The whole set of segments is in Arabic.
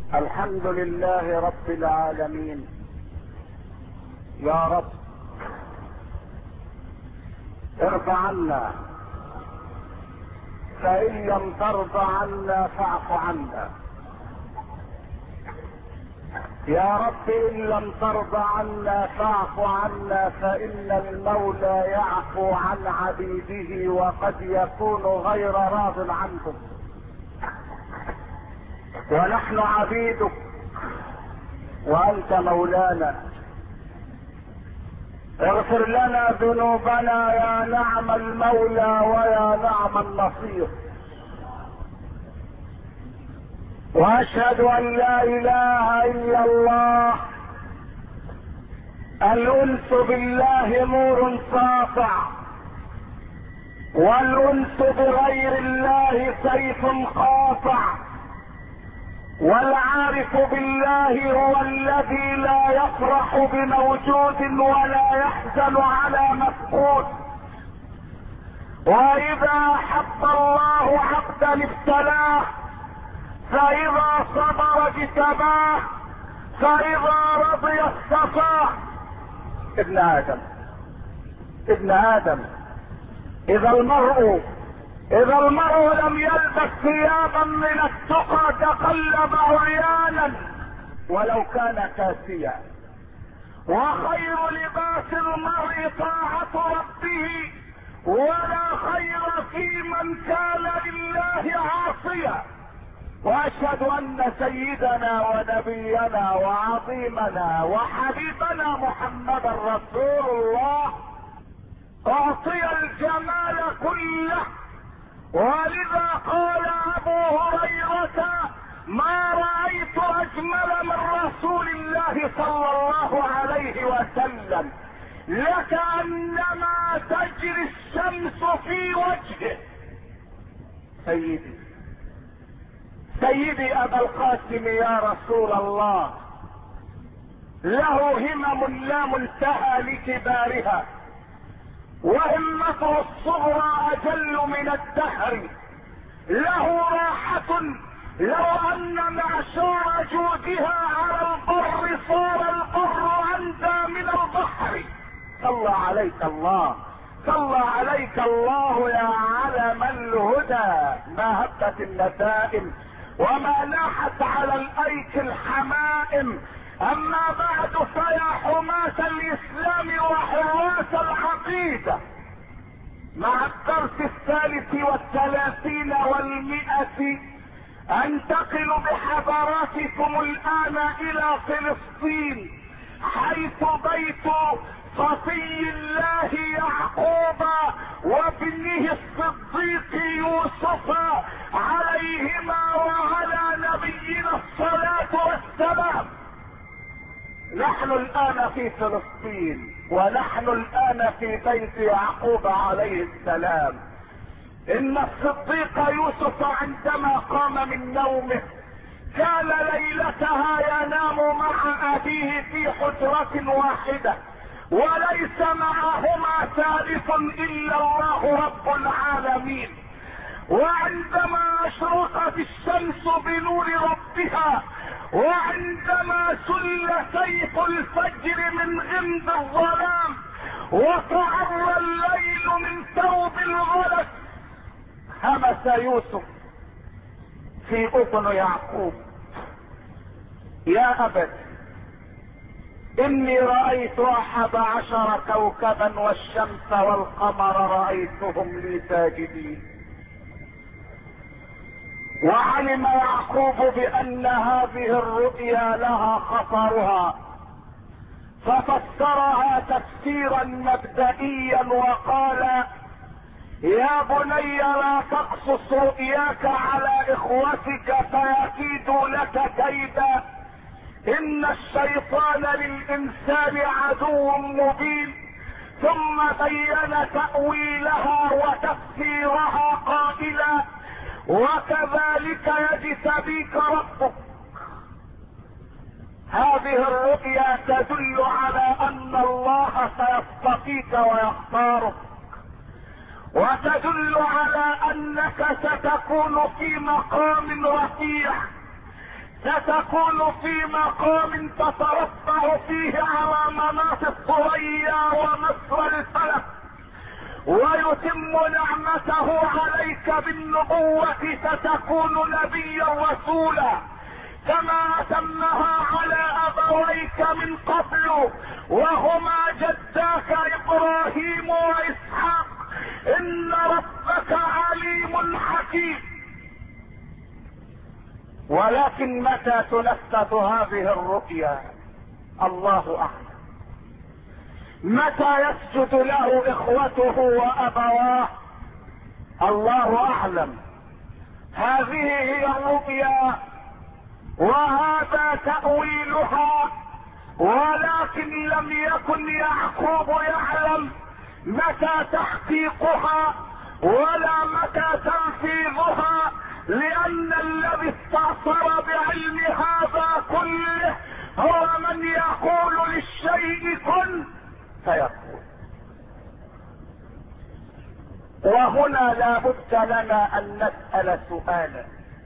الحمد لله رب العالمين. يا رب ارض عنا، فإن لم ترض عنا فاعف عنا. يا رب إن لم ترض عنا فاعف عنا، فإن المولى يعفو عن عبيده وقد يكون غير راض عنهم، ونحن عبيدك وأنت مولانا. اغفر لنا ذنوبنا يا نعم المولى ويا نعم النصير. واشهد ان لا اله الا الله. الانس بالله نور ساطع، والانس بغير الله سيف قاطع. والعارف بالله هو الذي لا يفرح بموجود ولا يحزن على مفقود. واذا احب الله عبدا ابتلاه، فاذا صبر اجتباه، فاذا رضي اصطفاه. ابن ادم اذا المرء لم يلبس ثيابا من التقى تقلب عريانا ولو كان كاسيا. وخير لباس المرء طاعة ربه، ولا خير في من كان لله عاصيا. واشهد ان سيدنا ونبينا وعظيمنا وحبيبنا محمدا رسول الله اعطي الجمال كله. ولذا قال ابو هريرة: ما رأيت اجمل من رسول الله صلى الله عليه وسلم، لكأنما تجري الشمس في وجهه. سيدي ابا القاسم يا رسول الله، له همم لا منتهى لكبارها، وهمته الصغرى اجل من الدهر. له راحة لو ان معشار جودها على البر صار البر عندى من البحر. صلى عليك الله يا علم الهدى. ما هبت النسائم وما لاحت على الايك الحمائم. اما بعد، فيا حماة الاسلام وحراس العقيدة، مع الدرس 33 و100 انتقل بحضراتكم الان الى فلسطين، حيث بيت صفي الله يعقوب وابنه الصديق يوسف عليهما وعلى نبينا الصلاة والسلام. نحن الان في فلسطين، ونحن الان في بيت يعقوب عليه السلام. ان الصديق يوسف عندما قام من نومه كان ليلتها ينام مع ابيه في حجرة واحدة، وليس معهما ثالث الا الله رب العالمين. وعندما اشرقت الشمس بنور ربها، وعندما سل سيف الفجر من غمد الظلام، وتعرى الليل من ثوب الغلس، همس يوسف في اذن يعقوب: يا ابت، اني رأيت 11 كوكبا والشمس والقمر رأيتهم لي ساجدين. وعلم يعقوب بان هذه الرؤيا لها خطرها، ففسرها تفسيرا مبدئيا وقال: يا بني لا تقصص رؤياك على اخوتك فيكيدوا لك كيدا، ان الشيطان للانسان عدو مبين. ثم بين تأويلها وتفسيرها قائلا: وكذلك يجتبيك ربك. هذه الرؤيا تدل على ان الله سيصطفيك ويختارك، وتدل على انك ستكون في مقام رفيع ستكون في مقام تترفع فيه على مناط الثريا ومصر الفلك، ويتم نعمته عليك بالنبوة، ستكون نبيا رسولا كما اتمها على ابويك من قبل وهما جداك ابراهيم واسحاق. ان ربك عليم حكيم. ولكن متى تنفذ هذه الرؤيا؟ الله اعلم. متى يسجد له اخوته وابواه؟ الله اعلم. هذه هي الرؤيا وهذا تأويلها، ولكن لم يكن يعقوب يعلم متى تحقيقها ولا متى تنفيذها، لان الذي استأثر بعلم هذا كله هو من يقول للشيء كن فيكون. وهنا لا بد لنا ان نسأل سؤالا: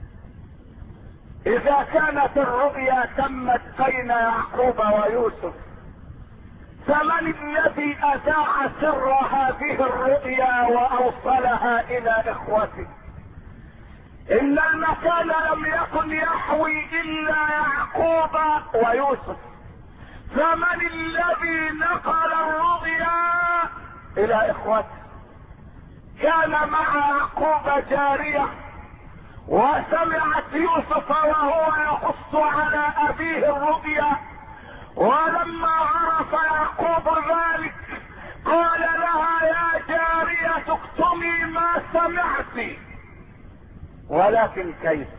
اذا كانت الرؤيا تمت بين يعقوب ويوسف، فمن الذي اذاع سر هذه الرؤيا واوصلها الى اخوته؟ ان المكان لم يكن يحوي الا يعقوب ويوسف، فمن الذي نقل الرؤيا الى اخوته؟ كان مع يعقوب جارية وسمعت يوسف وهو يقص على ابيه الرؤيا، ولما عرف يعقوب ذلك قال لها: يا جارية اكتمي ما سمعت. ولكن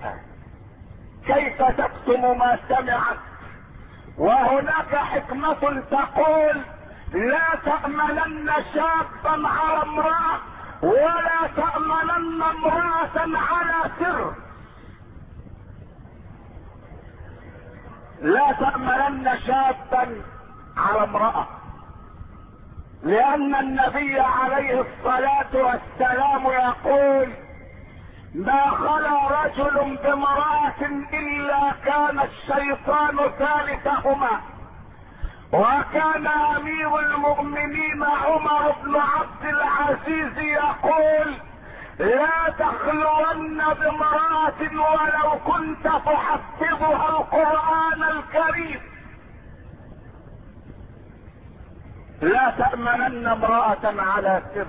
كيف تكتم ما سمعت؟ وهناك حكمة تقول: لا تأمنن شابا على امرأة ولا تأمنن امرأة على سر. لا تأمنن شابا على امرأة، لأن النبي عليه الصلاة والسلام يقول: ما خلا رجل بامرأة إلا كان الشيطان ثالثهما. وكان امير المؤمنين عمر بن عبد العزيز يقول: لا تخلون بامرأة ولو كنت تحفظها القرآن الكريم. لا تأمنن امرأة على سر،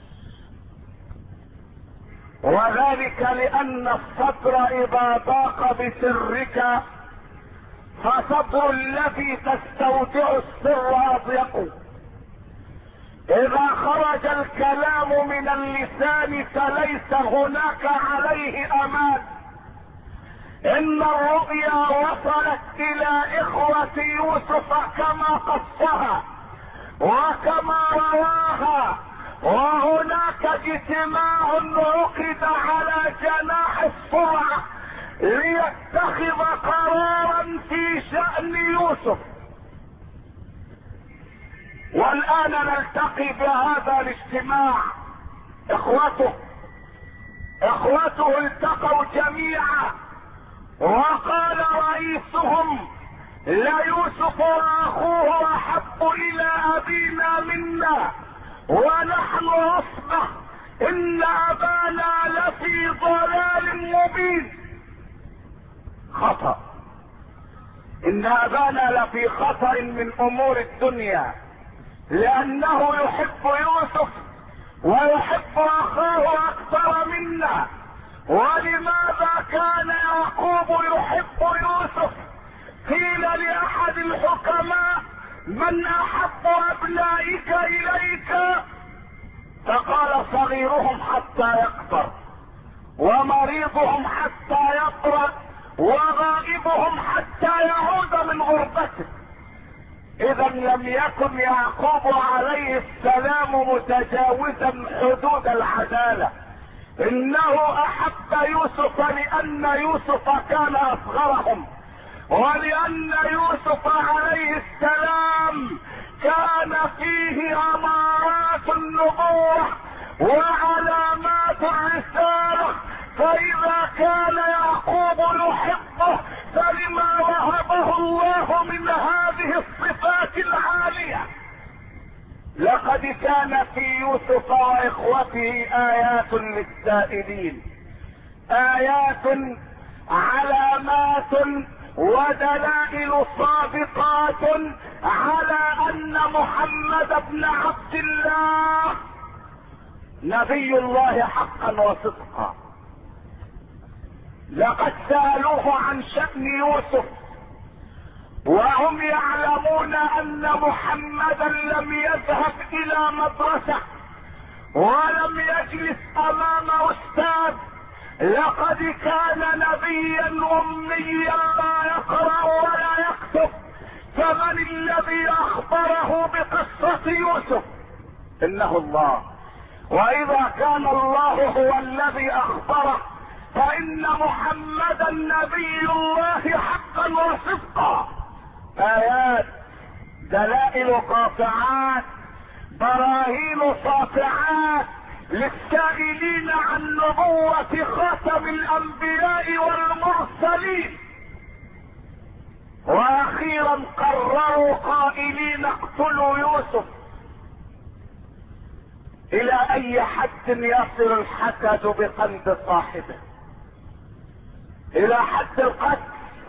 وذلك لأن الصدر إذا ضاق بسرك فصدر الذي تستودع السر أضيق. إذا خرج الكلام من اللسان فليس هناك عليه أمان. إن الرؤيا وصلت إلى إخوة يوسف كما قصها وكما رواها، وهناك اجتماع عقد على جناح السرعة ليتخذ قرارا في شأن يوسف. والآن نلتقي بهذا الاجتماع. اخوته التقوا جميعا، وقال رئيسهم: ليوسف واخوه احب الى ابينا منا ونحن عصبة، ان ابانا لفي ضلال مبين. خطأ. ان ابانا لفي خطأ من امور الدنيا، لانه يحب يوسف ويحب اخاه اكثر منا. ولماذا كان يعقوب يحب يوسف؟ قيل لاحد الحكماء: من احب ابنائك اليك؟ فقال: صغيرهم حتى يكبر، ومريضهم حتى يقرأ، وغائبهم حتى يعود من غربته. اذا لم يكن يعقوب عليه السلام متجاوزا حدود العدالة، انه احب يوسف لان يوسف كان اصغرهم، ولان يوسف عليه السلام كان فيه امارات النبوة وعلامات الرسالة. فاذا كان يعقوب يحبه باكثر ما وهبه الله من هذه الصفات العالية. لقد كان في يوسف واخوته ايات للسائلين، ايات علامات ودلائل صادقات على ان محمد بن عبد الله نبي الله حقا وصدقا. لقد سألوه عن شأن يوسف وهم يعلمون ان محمدا لم يذهب الى مدرسة ولم يجلس امام استاذ، لقد كان نبيا اميا لا يقرأ ولا يكتب. فمن الذي اخبره بقصة يوسف؟ انه الله. واذا كان الله هو الذي اخبره فان محمدا نبي الله حقا وصدقا. ايات، دلائل قاطعات، براهين ساطعات للسائلين عن نبوة خاتم الانبياء والمرسلين. واخيرا قرروا قائلين اقتلوا يوسف. الى اي حد يصل الحسد بقلب صاحبه؟ الى حد القتل،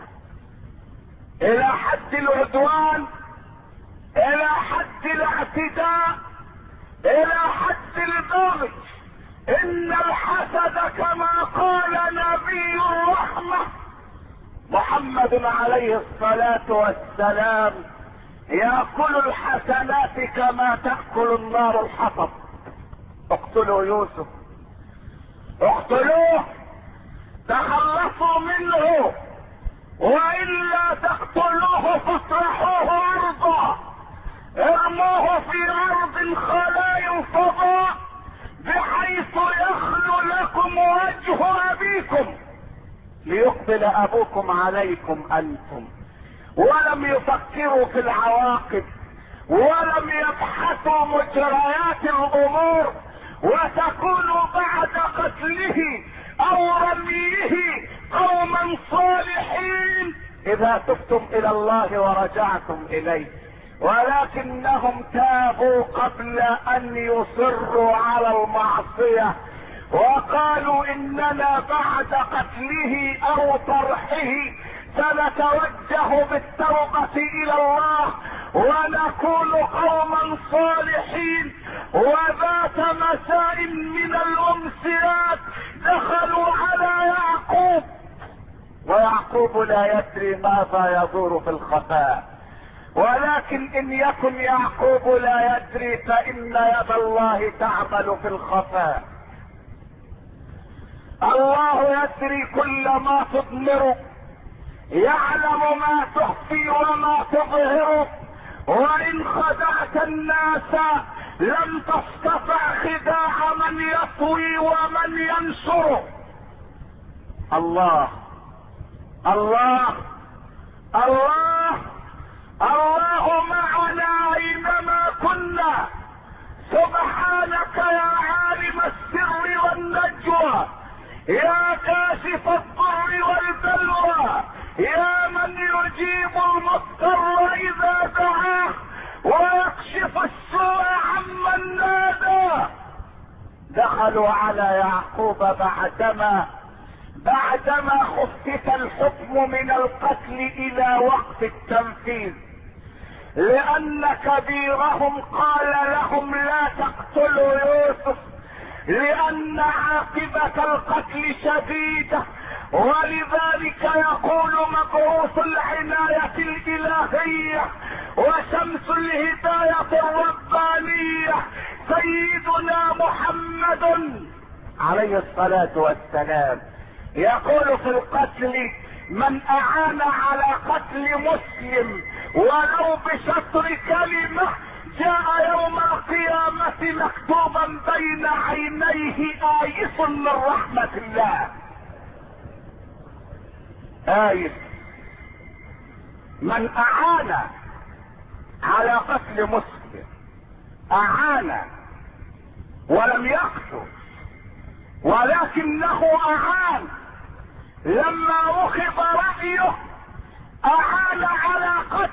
الى حد العدوان، الى حد الاعتداء، الى حد البغي. ان الحسد كما قال نبي الرحمة محمد عليه الصلاة والسلام يأكل الحسنات كما تأكل النار الحطب. اقتلوا يوسف، اقتلوه، تخلصوا منه، والا تقتلوه فاطرحوه ارضا، ارموه في ارض خلاء فضاء بحيث يخلو لكم وجه ابيكم ليقبل ابوكم عليكم انتم. ولم يفكروا في العواقب ولم يبحثوا مجريات الامور، وتكونوا بعد قتله او رميه قوما صالحين اذا تبتم الى الله ورجعتم اليه. ولكنهم تابوا قبل ان يصروا على المعصية وقالوا اننا بعد قتله او طرحه سنتوجه بالتوبة الى الله ونكون قوما صالحين. وذات مساء من الامسيات دخلوا على يعقوب، ويعقوب لا يدري ماذا يدور في الخفاء. ولكن ان يكن يعقوب لا يدري فان يد الله تعمل في الخفاء. الله يدري كل ما تضمر، يعلم ما تخفي وما تظهر. وان خدعت الناس لم تستطع خداع من يطوي ومن ينشر. الله الله الله الله معنا اينما كنا. سبحانك يا عالم السر والنجوى، يا كاشف الضر والبلوى، يا من يجيب المضطر اذا دعاه ويكشف السوء عمن نادى. دخلوا على يعقوب بعدما خفف الحكم من القتل الى وقت التنفيذ، لان كبيرهم قال لهم لا تقتلوا يوسف لان عاقبة القتل شديدة. ولذلك يقول مبعوث العناية الالهية وشمس الهداية الربانية سيدنا محمد عليه الصلاة والسلام يقول في القتل: من اعان على قتل مسلم ولو بشطر كلمة جاء يوم القيامة مكتوبا بين عينيه آيس من رحمة الله. آيس. من اعان على قتل مسلم، اعان ولم يقتل، ولكنه اعان. لما اخذ رأيه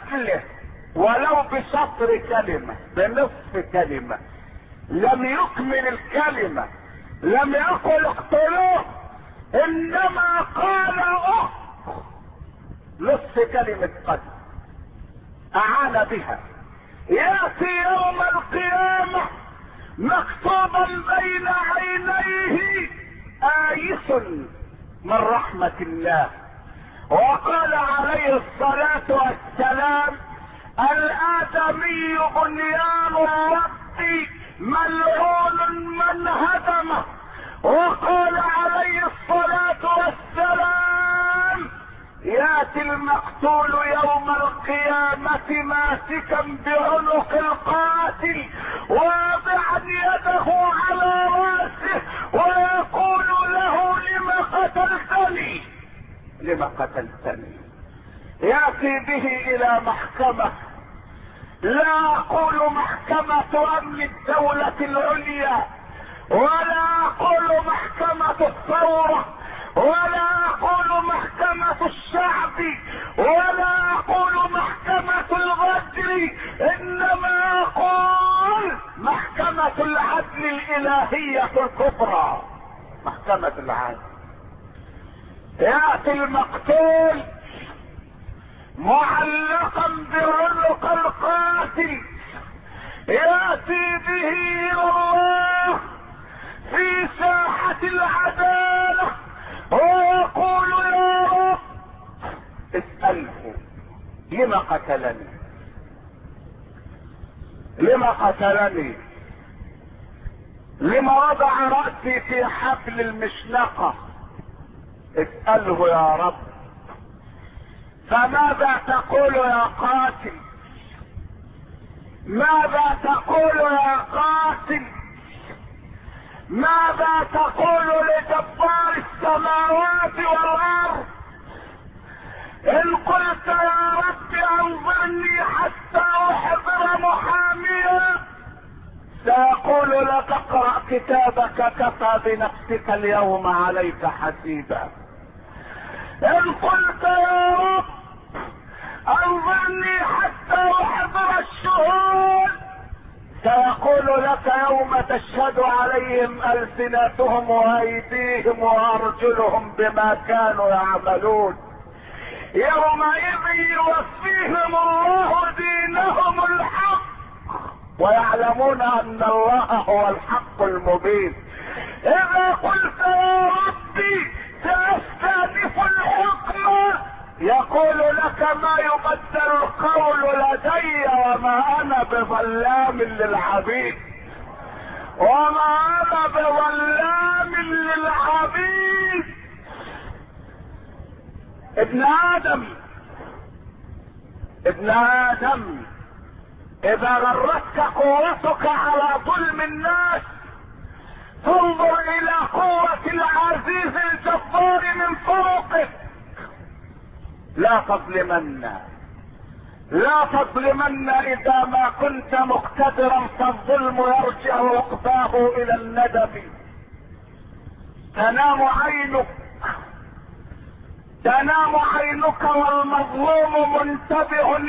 قتله ولو بشطر كلمة، بنصف كلمة، لم يكمل الكلمة، لم يقل اقتلوه، انما قال نصف كلمة قتل اعان بها. ياتي يوم القيامة مكتوبا بين عينيه آيس من رحمة الله. وقال عليه الصلاة والسلام: الآدمي بنيان ربي ملعون من هدمه. وقال عليه الصلاة والسلام: ياتي المقتول يوم القيامة ماسكا بعنق القاتل واضعا يده على راسه ويقول له: لم قتلتني؟ لم قتلتني؟ ياتي به الى محكمة، لا اقول محكمة امن الدولة العليا، ولا اقول محكمة الثورة، ولا اقول محكمة الشعب، ولا اقول محكمة الغدر، انما اقول محكمة العدل الالهية الكبرى، محكمة العدل. ياتي المقتول معلقا بعنق القاتل، ياتي به الى الله في ساحة العدالة ويقول: يا رب اسأله لم قتلني؟ لم قتلني؟ لم وضع رأسي في حبل المشنقة؟ اسأله يا رب. فماذا تقول يا قاتل؟ ماذا تقول يا قاتل؟ ماذا تقول لجبار السماوات والارض؟ ان قلت يا رب انظرني حتى احضر محاميا، سيقول لك: اقرأ كتابك كفى بنفسك اليوم عليك حسيبا. ان قلت يا رب انظرني حتى احضر الشهود، سيقول لك: يوم تشهد عليهم ألسنتهم وأيديهم وأرجلهم بما كانوا يعملون، يومئذ يوفيهم الله دينهم الحق ويعلمون أن الله هو الحق المبين. إذا قلت يا ربي سأستأنف الحكم، يقول لك: ما يبدل القول لدي وما انا بظلام للعبيد، وما انا بظلام للعبيد. ابن ادم اذا غرتك قوتك على ظلم الناس، فانظر الى قوة العزيز الجبار من فوقك. لا تظلمن اذا ما كنت مقتدرا، فالظلم يرجع عقباه الى الندم. تنام عينك والمظلوم منتبه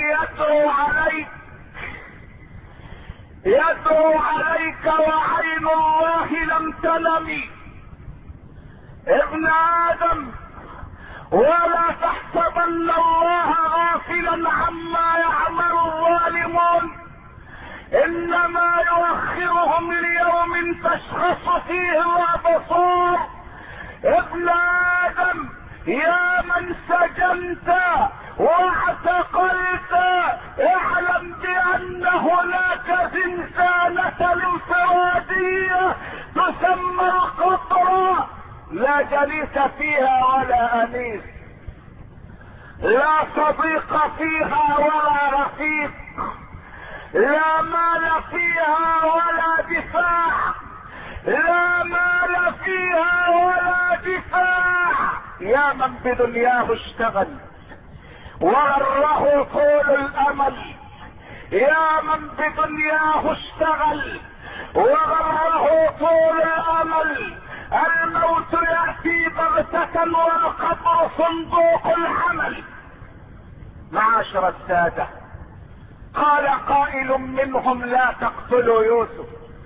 يدعو عليك وعين الله لم تنم. ابن ادم، ولا تحسبن الله غافلا عما يعمل الظالمون، انما يؤخرهم ليوم تشخص فيه الابصار. ابن ادم، يا من سجنت واعتقلت، اعلم بان هناك زنزانة الانفرادية تسمى القطرة، لا جليس فيها ولا انيس، لا صديق فيها ولا رفيق، لا مال فيها ولا دفاع، لا مال فيها ولا دفاع. يا من بدنياه اشتغل وغره طول الامل، يا من بدنياه اشتغل وغره طول الامل. الموت يأتي بغتة والقبر صندوق الحمل. معاشر السادة، قال قائل منهم لا تقتلوا يوسف،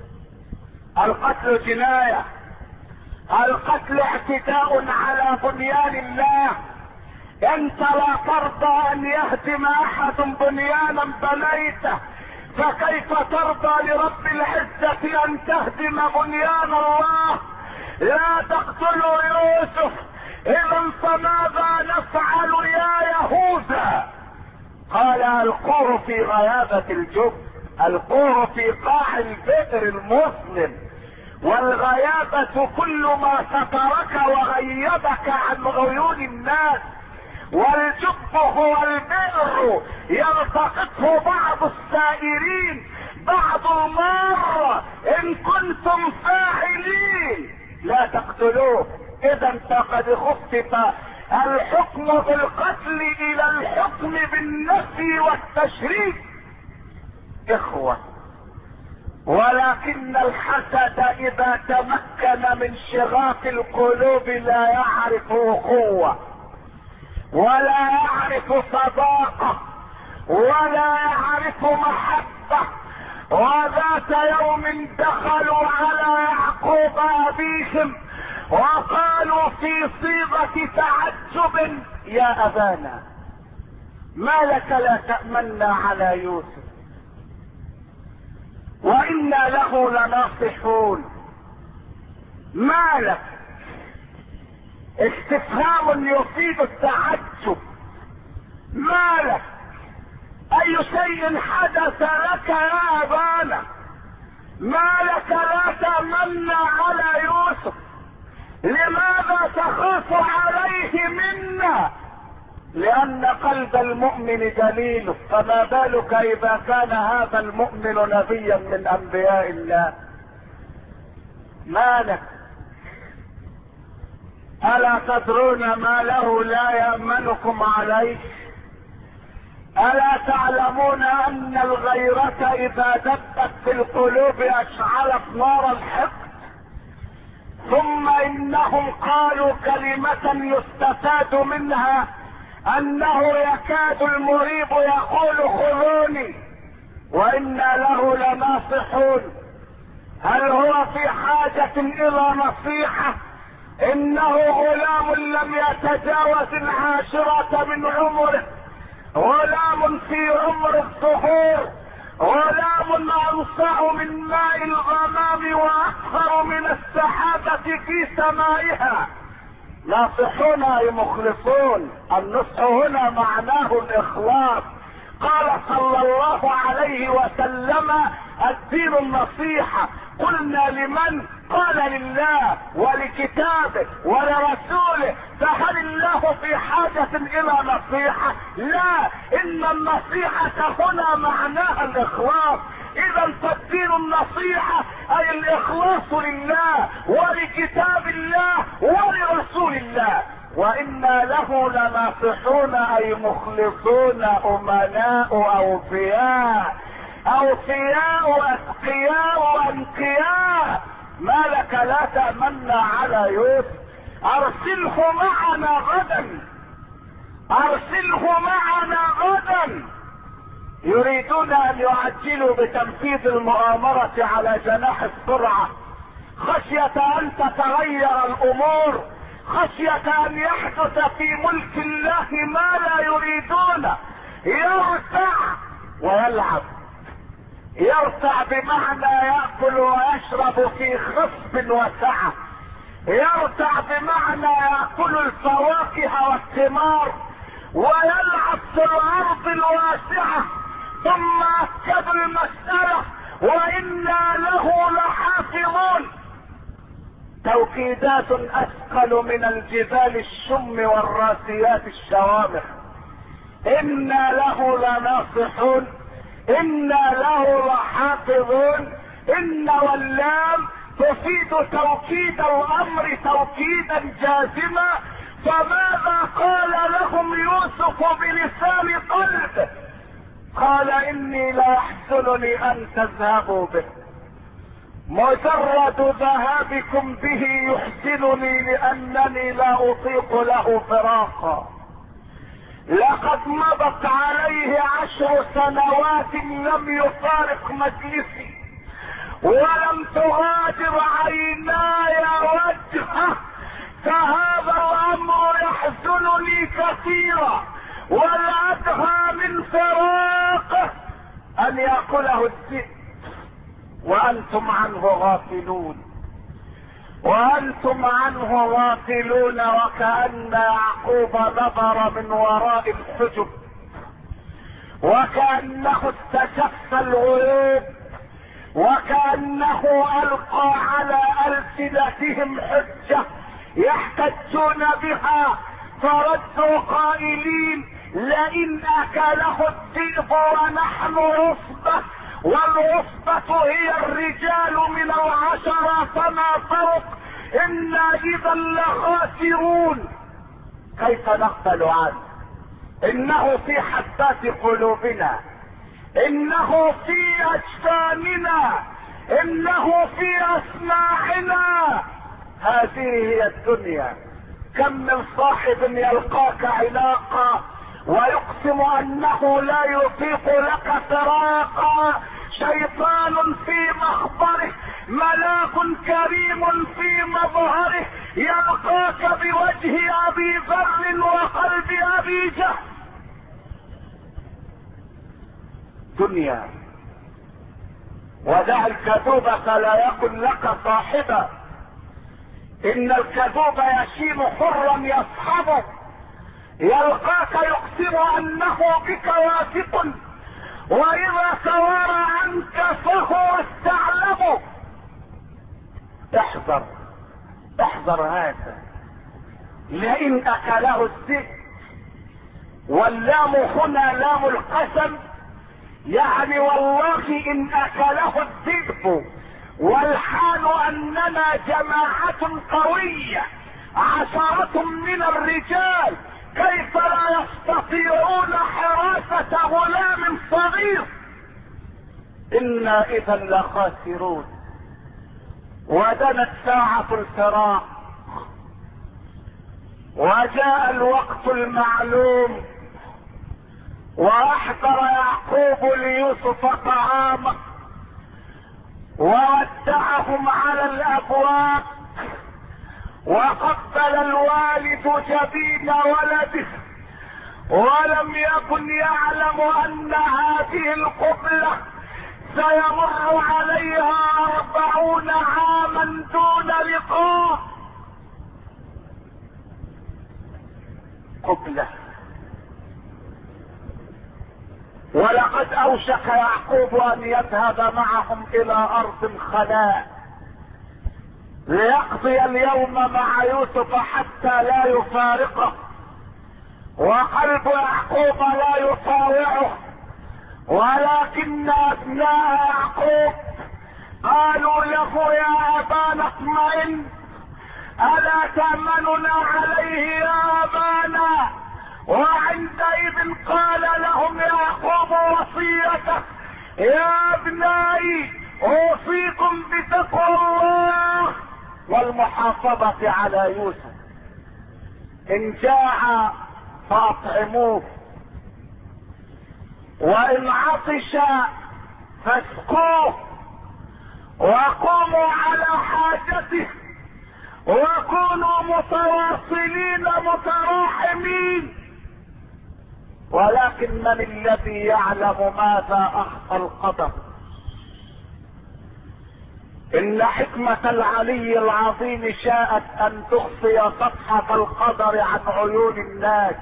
القتل جناية، القتل اعتداء على بنيان الله. انت لا ترضى ان يهدم احد بنيانا بنيته، فكيف ترضى لرب العزة ان تهدم بنيان الله؟ لا تقتلوا يوسف. اذا فماذا نفعل يا يهوذا؟ قال القوه في غيابة الجب، القوه في قاع البئر المظلم، والغيابة كل ما سترك وغيبك عن عيون الناس، والجب هو البئر يلتقطه بعض السائرين بعض المرة ان كنتم فاعلين. لا تقتلوه. اذا فقد خفف الحكم بالقتل الى الحكم بالنفي والتشريك. اخوة، ولكن الحسد اذا تمكن من شغاف القلوب لا يعرف اخوة، ولا يعرف صداقة، ولا يعرف محبة. وذات يوم دخلوا على يعقوب ابيهم وقالوا في صيغة تعجب يا ابانا ما لك لا تأمنا على يوسف وإنا له لناصحون. ما لك؟ استفهام يفيد التعجب. ما لك؟ اي شيء حدث لك يا ابانا؟ ما لك لا تأمنا على يوسف؟ لماذا تخاف عليه منا؟ لان قلب المؤمن دليل، فما بالك اذا كان هذا المؤمن نبيا من انبياء الله؟ ما لك؟ الا تدرون ما له لا يأمنكم عليه؟ الا تعلمون ان الغيرة اذا دبت في القلوب اشعلت نار الحقد؟ ثم انهم قالوا كلمة يستفاد منها انه يكاد المريب يقول خذوني وانا له لناصحون. هل هو في حاجة الى نصيحة؟ انه غلام لم يتجاوز 10 من عمره، غلام في عمر الظهور، غلام انصع من ماء الغمام واكثر من السحابة في سمائها. ناصحون اي مخلصون. النصح هنا معناه الاخلاص. قال صلى الله عليه وسلم الدين النصيحة. قلنا لمن؟ قال لله ولكتابه ولرسوله. فهل الله في حاجة الى نصيحة؟ لا، ان النصيحة هنا معناها الاخلاص. اذا فالدين النصيحة اي الاخلاص لله ولكتاب الله ولرسول الله. وانا له لناصحون اي مخلصون امناء اوفياء، اوفياء اتقياء انقياء. ما لك لا تأمنا على يوسف؟ ارسله معنا غدا، ارسله معنا غدا. يريدون ان يعجلوا بتنفيذ المؤامرة على جناح السرعة، خشية ان تتغير الامور، خشية ان يحدث في ملك الله ما لا يريدون. يرتع ويلعب. يرتع بمعنى يأكل ويشرب في خصب وسعة، يرتع بمعنى يأكل الفواكه والثمار ويلعب في الارض الواسعة. ثم اكد المسألة وانا له لحافظون. توكيدات اثقل من الجبال الشم والراسيات الشوامخ. انا له لناصحون، انا له لحافظون. ان واللام تفيد توكيد الامر توكيدا جازما. فماذا قال لهم يوسف بلسان قلبه؟ قال اني لا يحزنني ان تذهبوا به، مجرد ذهابكم به يحزنني لانني لا اطيق له فراقا. لقد مضت عليه 10 سنوات لم يفارق مجلسي ولم تغادر عيناي وجهه، فهذا الامر يحزنني كثيرا، والادهى من فراقه ان ياكله الذئب وانتم عنه غافلون، وانتم عنه غافلون. وكأن يعقوب نظر من وراء الحجب، وكأنه استشف الغيوب، وكأنه ألقى على ألسنتهم حجة يحتجون بها، فردوا قائلين: لئن أكله الذئب ونحن عصبة، والعصبة هي الرجال من 10 فما فرق، إنا إذا لخاسرون. كيف نغفل عنه؟ إنه في حبات قلوبنا، إنه في أجسامنا، إنه في أسماعنا. هذه هي الدنيا. كم من صاحب يلقاك علاقا ويقسم أنه لا يطيق لك فراقا، شيطان في مخبره، ملاك كريم في مظهره، يلقاك بوجه أبي ذر وقلب أبي جهل. دنيا. ودع الكذوب فلا يكن لك صاحبا، إن الكذوب يشيم حرا يصحبه، يلقاك يقسم أنه بك واثق، وإذا توارى عنك فهو استعلم. احذر احذر هذا. لئن أكله الذئب، واللام هنا لام القسم، يعني والله إن أكله الذئب، والحال أننا جماعة قوية 10 من الرجال، كيف لا يستطيعون حراسة غلام صغير؟ إنا إذا لخاسرون. ودنت ساعة الفراق، وجاء الوقت المعلوم، واحضر يعقوب ليوسف طعامه، وودعهم على الابواب، وقبل الوالد جبين ولده، ولم يكن يعلم ان هذه القبلة سيمر عليها 40 عاما دون لقاء. قبلة. ولقد اوشك يعقوب ان يذهب معهم الى ارض خلاء ليقضي اليوم مع يوسف حتى لا يفارقه، وقلب يعقوب لا يطاوعه، ولكن ابناء يعقوب قالوا له: يا ابانا اطمئن، الا تامننا عليه يا ابانا؟ وعندئذ قال لهم يعقوب وصيته: يا ابنائي اوصيكم بتقوى الله والمحافظة على يوسف، ان جاع فاطعموه، وان عطش فاسقوه، وقوموا على حاجته، وكونوا متواصلين متراحمين. ولكن من الذي يعلم ماذا اخفى القدر؟ ان حكمة العلي العظيم شاءت ان تخفي صفحة القدر عن عيون الناس،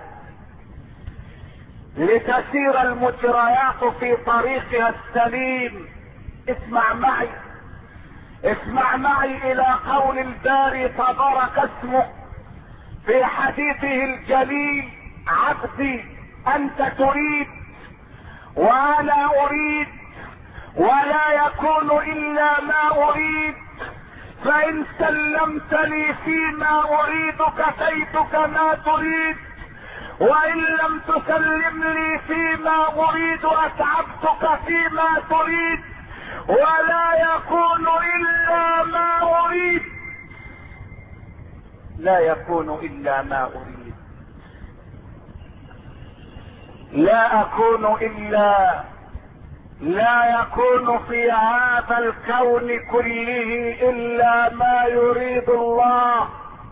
لتسير المجريات في طريقها السليم. اسمع معي الى قول الباري تبارك اسمه في حديثه الجليل: عبدي انت تريد وانا اريد، ولا يكون الا ما اريد، فان سلمت لي فيما اريد كفيتك ما تريد، وان لم تسلم لي فيما اريد اتعبتك فيما تريد، ولا يكون الا ما اريد. لا يكون الا ما اريد. لا يكون في هذا الكون كله الا ما يريد الله.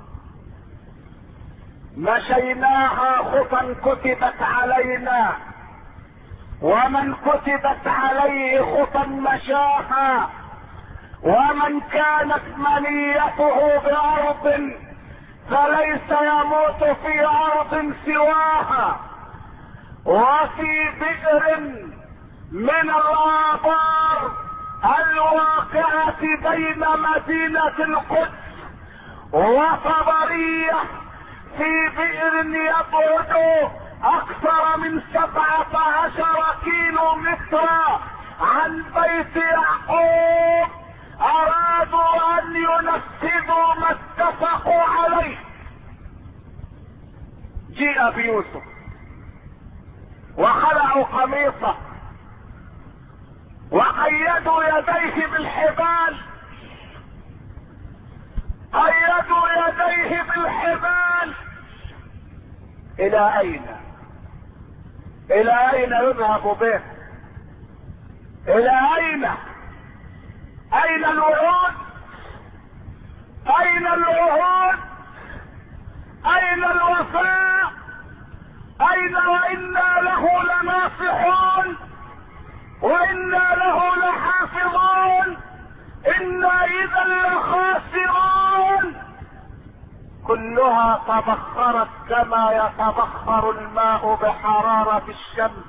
مشيناها خطا كتبت علينا، ومن كتبت عليه خطا مشاها، ومن كانت منيته بارض فليس يموت في ارض سواها. وفي بئر من الآبار الواقعة بين مدينة القدس وطبرية، في بئر يبعد اكثر من 17 كيلو مترا عن بيت يعقوب، ارادوا ان ينفذوا ما اتفقوا عليه. جيء بيوسف وخلعوا قميصه وقيدوا يديه بالحبال، قيدوا يديه بالحبال. الى اين؟ الى اين يذهب به؟ الى اين؟ اين الوعود؟ اين العهود؟ اين الوفاء؟ اين وانا له لناصحون وانا له لحافظون؟ انا اذا لخاسرون. كلها تبخرت كما يتبخر الماء بحرارة الشمس.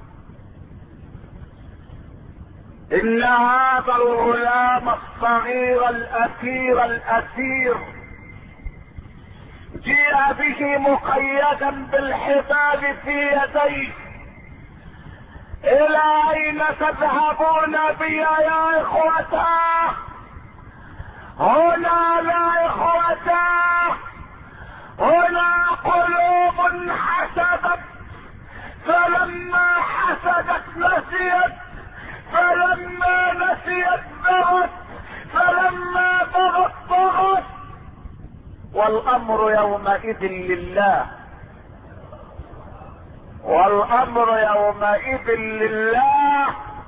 ان هذا الغلام الصغير الاسير جيء به مقيدا بالحبال في يديه. الى اين تذهبون بي يا اخوتاه؟ هنا لا اخوتاه، هنا قلوب حسدت، فلما حسدت نسيت، فلما نسيت بغت، فلما بغت طغت. والامر يومئذ لله، والامر يومئذ لله.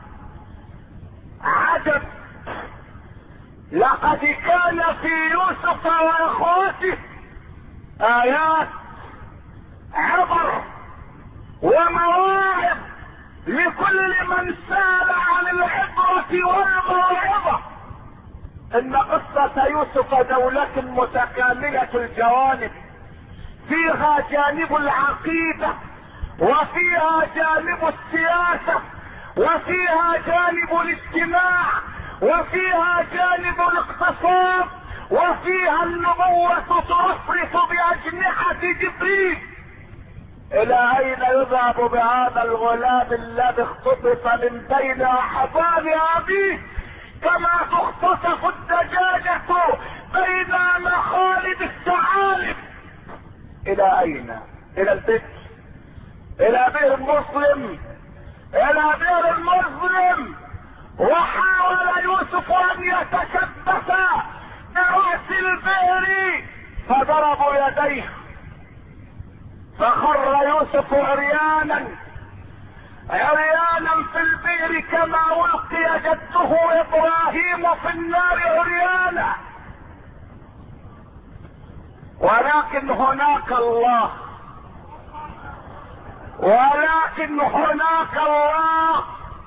عجب، لقد كان في يوسف واخواته ايات عبر ومواعظ لكل من سال عن العبرة والموعظة. ان قصة يوسف دولة متكاملة الجوانب، فيها جانب العقيدة، وفيها جانب السياسة، وفيها جانب الاجتماع، وفيها جانب الاقتصاد، وفيها النبوة ترفرف بأجنحة جبريل. الى اين يذهب بهذا الغلام الذي اختطف من بين احضان ابيه كما تختطف الدجاجة بين مخالب الثعالب؟ الى اين؟ الى البئر، الى بئر المسلم، الى بئر المسلم. وحاول يوسف ان يتشبث برأس البئر فضربوا يديه، فخر يوسف عريانا في البئر كما القي جده ابراهيم في النار عريانا. ولكن هناك الله، ولكن هناك الله،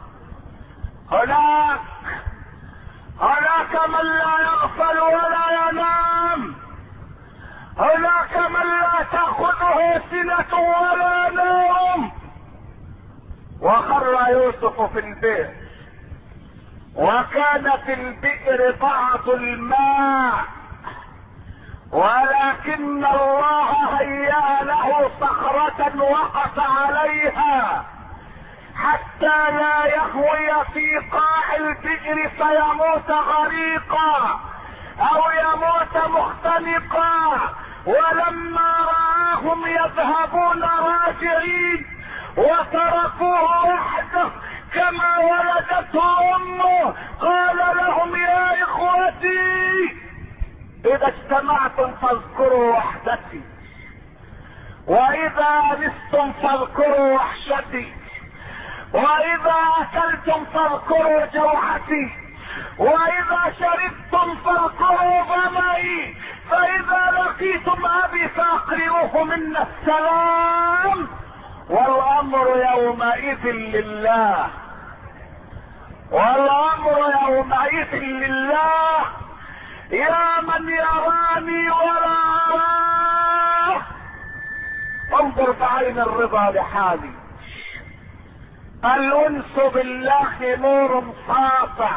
هناك من لا يغفل ولا ينام، هناك من لا تأخذه سنة ولا نوم. وخر يوسف في البئر، وكان في البئر بعض الماء، ولكن الله هيأ له صخرة وقف عليها حتى لا يهوي في قاع البئر فيموت غريقا او يموت مختنقا. ولما رآهم يذهبون راجعين وتركوه وحده كما ولدته امه قال لهم يا اخوتي اذا اجتمعتم فاذكروا وحدتي، واذا لستم فاذكروا وحشتي، واذا اكلتم فاذكروا جوعتي، واذا شربتم فاذكروا ظمئي، فاذا لقيتم ابي فاقرئوه منا السلام، والامر يومئذ لله، والامر يومئذ لله. يا من يراني ولا اراه، انظر بعين الرضا لحالي. الانس بالله نور ساطع،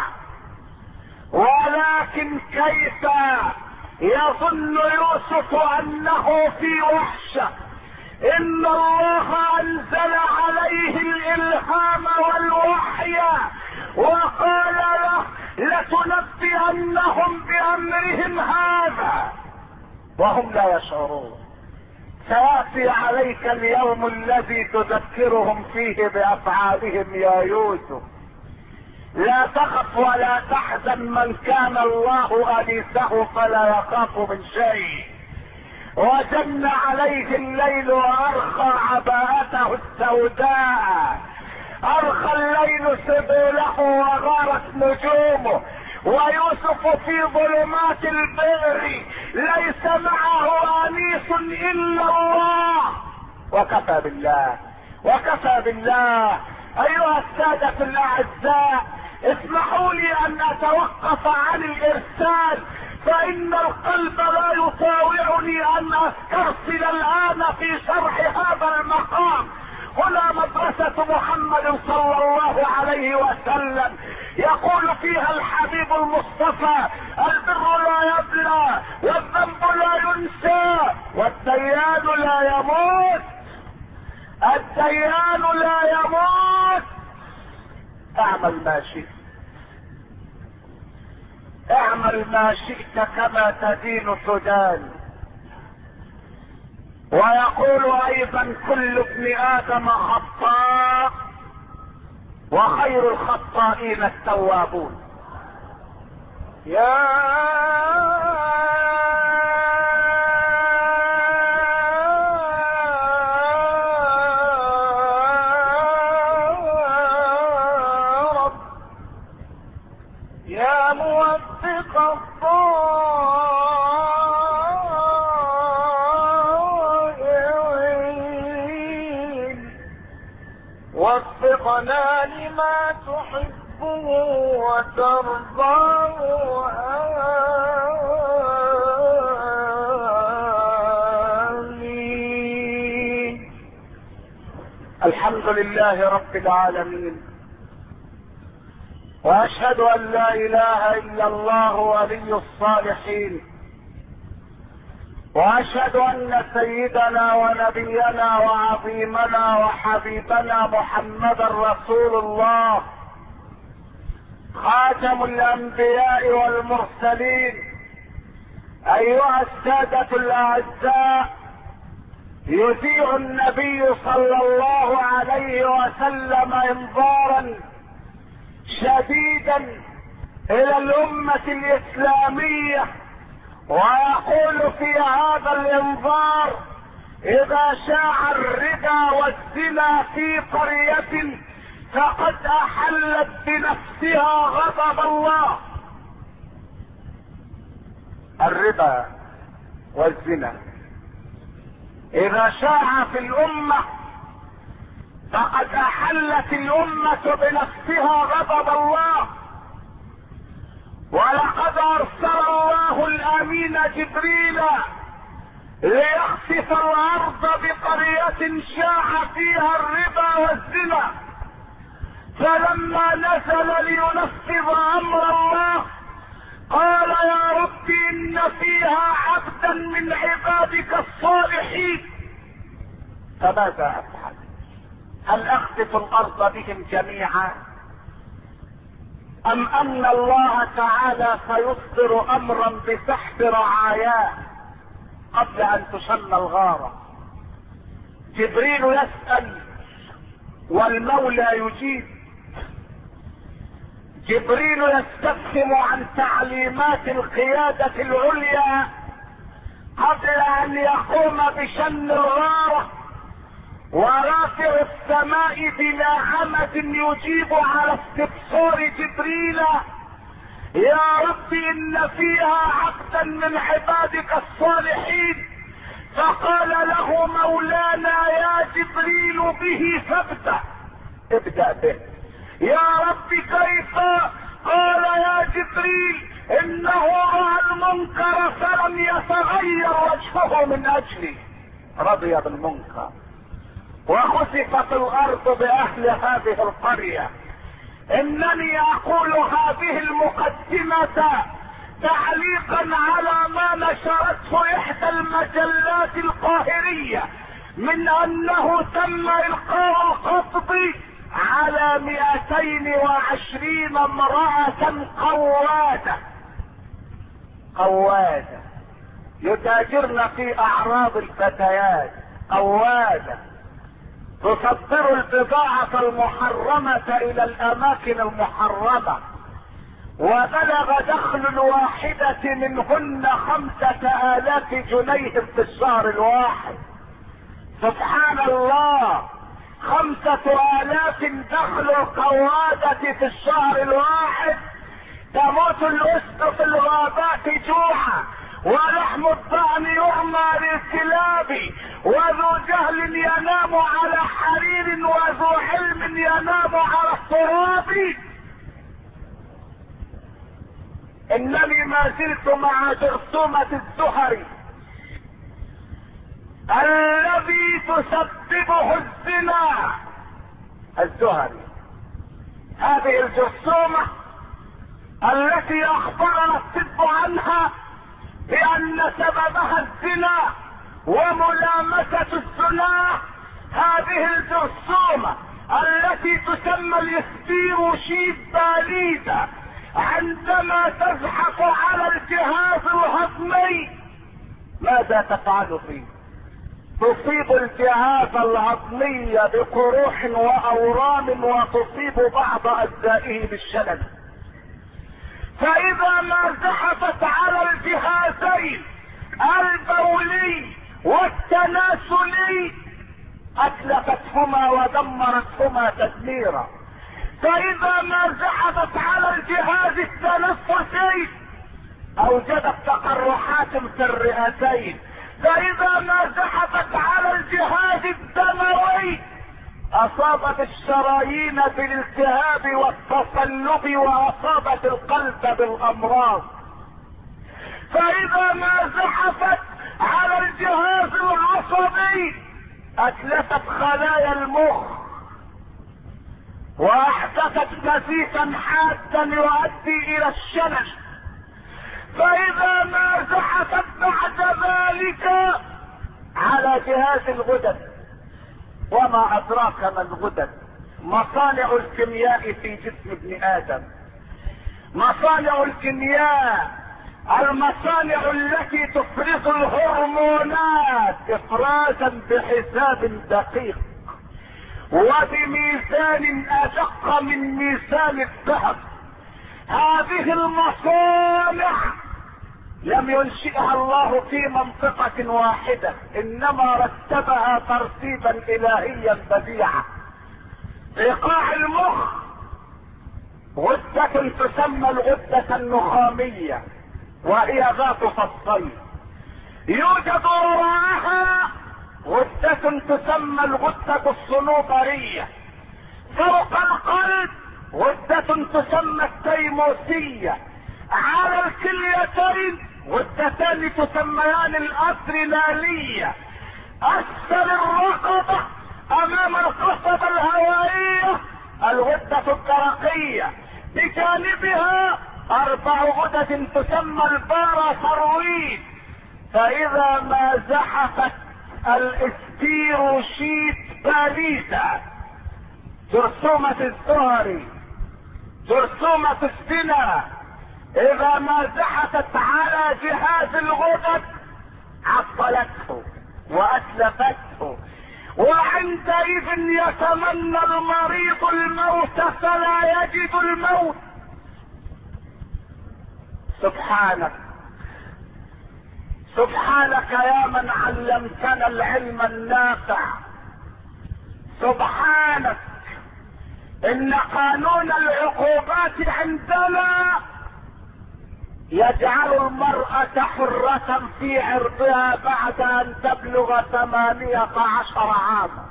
ولكن كيف يظن يوسف انه في وحشة؟ ان الله انزل عليه الالهام والوحي وقال له لتنبئنهم بامرهم هذا وهم لا يشعرون. سيأتي عليك اليوم الذي تذكرهم فيه بافعالهم يا يوسف. لا تخف ولا تحزن، من كان الله انيسه فلا يخاف من شيء. وجن عليه الليل وارخى عباءته السوداء، ارخى الليل سبيله وغارت نجومه، ويوسف في ظلمات البئر ليس معه انيس الا الله. وكفى بالله، وكفى بالله. ايها السادة الاعزاء، اسمحوا لي ان اتوقف عن الارسال، فان القلب لا يطاوعني ان استرسل الان في شرح هذا المقام. هنا مدرسة محمد صلى الله عليه وسلم، يقول فيها الحبيب المصطفى: البر لا يبلى، والذنب لا ينسى، والديان لا يموت، الديان لا يموت. اعمل ما شئت، اعمل ما شئت كما تدين تدان. ويقول ايضا: كل ابن ادم خطاء وخير الخطائين التوابون. يا رب يا موفق الضالين، وفقنا لما تحبه وترضاه. آمين. الحمد لله رب العالمين، واشهد ان لا اله الا الله ولي الصالحين، واشهد ان سيدنا ونبينا وعظيمنا وحبيبنا محمدا رسول الله، خاتم الانبياء والمرسلين. ايها السادة الاعزاء، يذيع النبي صلى الله عليه وسلم انذارا شديدا الى الامة الاسلامية، ويقول في هذا الانذار: اذا شاع الربا والزنا في قرية فقد احلت بنفسها غضب الله. الربا والزنا اذا شاع في الامة فقد احلت الامة بنفسها غضب الله. ولقد ارسل الله الامين جبريل ليخسف الارض بقرية شاع فيها الربا والزنا، فلما نزل لينفذ امر الله قال: يا رب ان فيها عبدا من عبادك الصالحين. فماذا افعل؟ هل اخسف الارض بهم جميعا، ام ان الله تعالى سيصدر امرا بسحب رعاياه قبل ان تشن الغارة؟ جبريل يسأل والمولى يجيب. جبريل يستفهم عن تعليمات القيادة العليا قبل ان يقوم بشن الغارة ورافع السماء بلا عمد يجيب على استبصار جبريل: يا رب ان فيها عبدا من عبادك الصالحين. فقال له مولانا: يا جبريل به ابدأ به. يا رب كيف؟ قال: يا جبريل انه رأى المنكر فلم يتغير وجهه من اجلي، رضي بالمنكر. وخسفت الارض باهل هذه القرية. انني اقول هذه المقدمة تعليقا على ما نشرته احدى المجلات القاهرية من انه تم القاء القبض على 220 امرأة قوادة يتاجرن في اعراض الفتيات، قوادة تصدر البضاعة المحرمة الى الاماكن المحرمة. وبلغ دخل الواحدة منهن 5000 جنيه في الشهر الواحد. سبحان الله، 5000 دخل القوادة في الشهر الواحد. تموت الاسد في الغابات جوعا، ولحم الضأن يرمى للكلاب، وذو جهل ينام على حرير، وذو علم ينام على التراب. انني ما زلت مع جرثومة الزهري الذي تسببه الزنا. الزهري، هذه الجرثومة التي اخبرنا الطب عنها بان سببها الزنا وملامسة الزنا. هذه الجرثومة التي تسمى الاسبيروشيت-باليدا عندما تزحف على الجهاز الهضمي ماذا تفعل فيه؟ تصيب الجهاز الهضمي بقروح واورام، وتصيب بعض اجزائه بالشلل. فاذا ما زحفت على الجهازين البولي والتناسلي اتلفتهما ودمرتهما تدميرا. فاذا ما زحفت على الجهاز التنفسي اوجدت تقرحات في الرئتين. فاذا ما زحفت على الجهاز الدموي اصابت الشرايين بالالتهاب والتصلب، واصابت القلب بالامراض. فاذا ما زحفت على الجهاز العصبي اتلفت خلايا المخ، واحدثت نزيفا حادا يؤدي الى الشلل. فاذا ما زحفت بعد ذلك على جهاز الغدد، وما ادراك ما الغدد؟ مصانع الكيمياء في جسم ابن ادم. مصانع الكيمياء، المصانع التي تفرز الهرمونات افرازا بحساب دقيق وبميزان ادق من ميزان الذهب. هذه المصانع لم ينشئها الله في منطقة واحدة، انما رتبها ترتيبا الهيا بديعا. ايقاع المخ غدة تسمى الغدة النخامية، وهي ذات فصين. يوجد وراءها غدة تسمى الغدة الصنوبرية. فوق القلب غدة تسمى التيموسية. على الكليتين غدتان تسميان الادرينالية. اسفل الرقبة امام القصبة الهوائية الغدة الدرقية. بجانبها 4 غدد تسمى الباراثرويد. فاذا ما زحفت الاسبيروشيت-باليدا، جرثومة الزهري، جرثومة الزنا، اذا ما زحفت على جهاز الغدد عطلته واتلفته، وعندئذ يتمنى المريض الموت فلا يجد الموت. سبحانك سبحانك يا من علمتنا العلم النافع. سبحانك ان قانون العقوبات عندنا يجعل المرأة حرة في عرضها بعد ان تبلغ 18 عاما،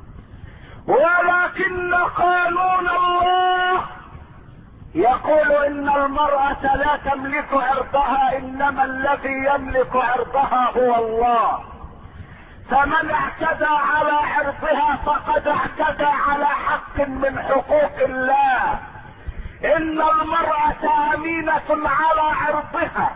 ولكن قانون الله يقول ان المرأة لا تملك عرضها، انما الذي يملك عرضها هو الله. فمن اعتدى على عرضها فقد اعتدى على حق من حقوق الله. ان المرأة امينة على عرضها،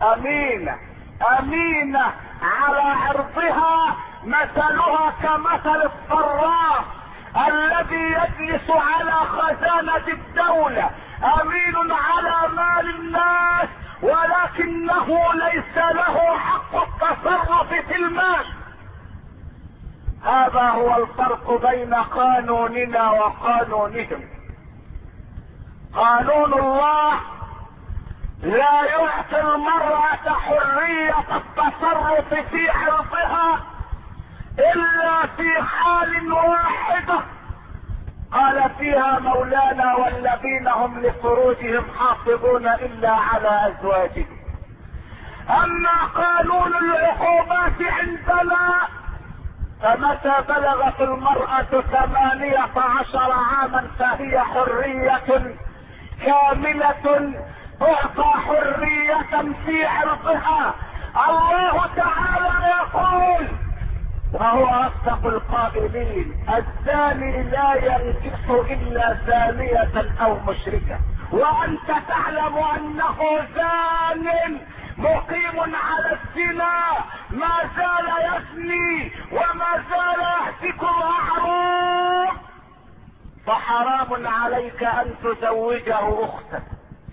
امينة على عرضها، مثلها كمثل الصراف الذي يجلس على خزانة الدولة، امين على مال الناس، ولكنه ليس له حق التصرف في المال. هذا هو الفرق بين قانوننا وقانونهم. قانون الله لا يعطي المرأة حرية التصرف في عرضها الا في حال واحدة قال فيها مولانا: والذين هم لفروجهم حافظون الا على ازواجهم. اما قانون العقوبات عندنا فمتى بلغت المرأة 18 عاما فهي حرية كاملة، تعطى حرية في عرضها. الله تعالى يقول وهو اصدق القائلين: الزاني لا ينكح الا زانية او مشركة. وانت تعلم انه زان مقيم على الزنا ما زال يزني وما زال يهتك المعروف، فحرام عليك ان تزوجه اختك،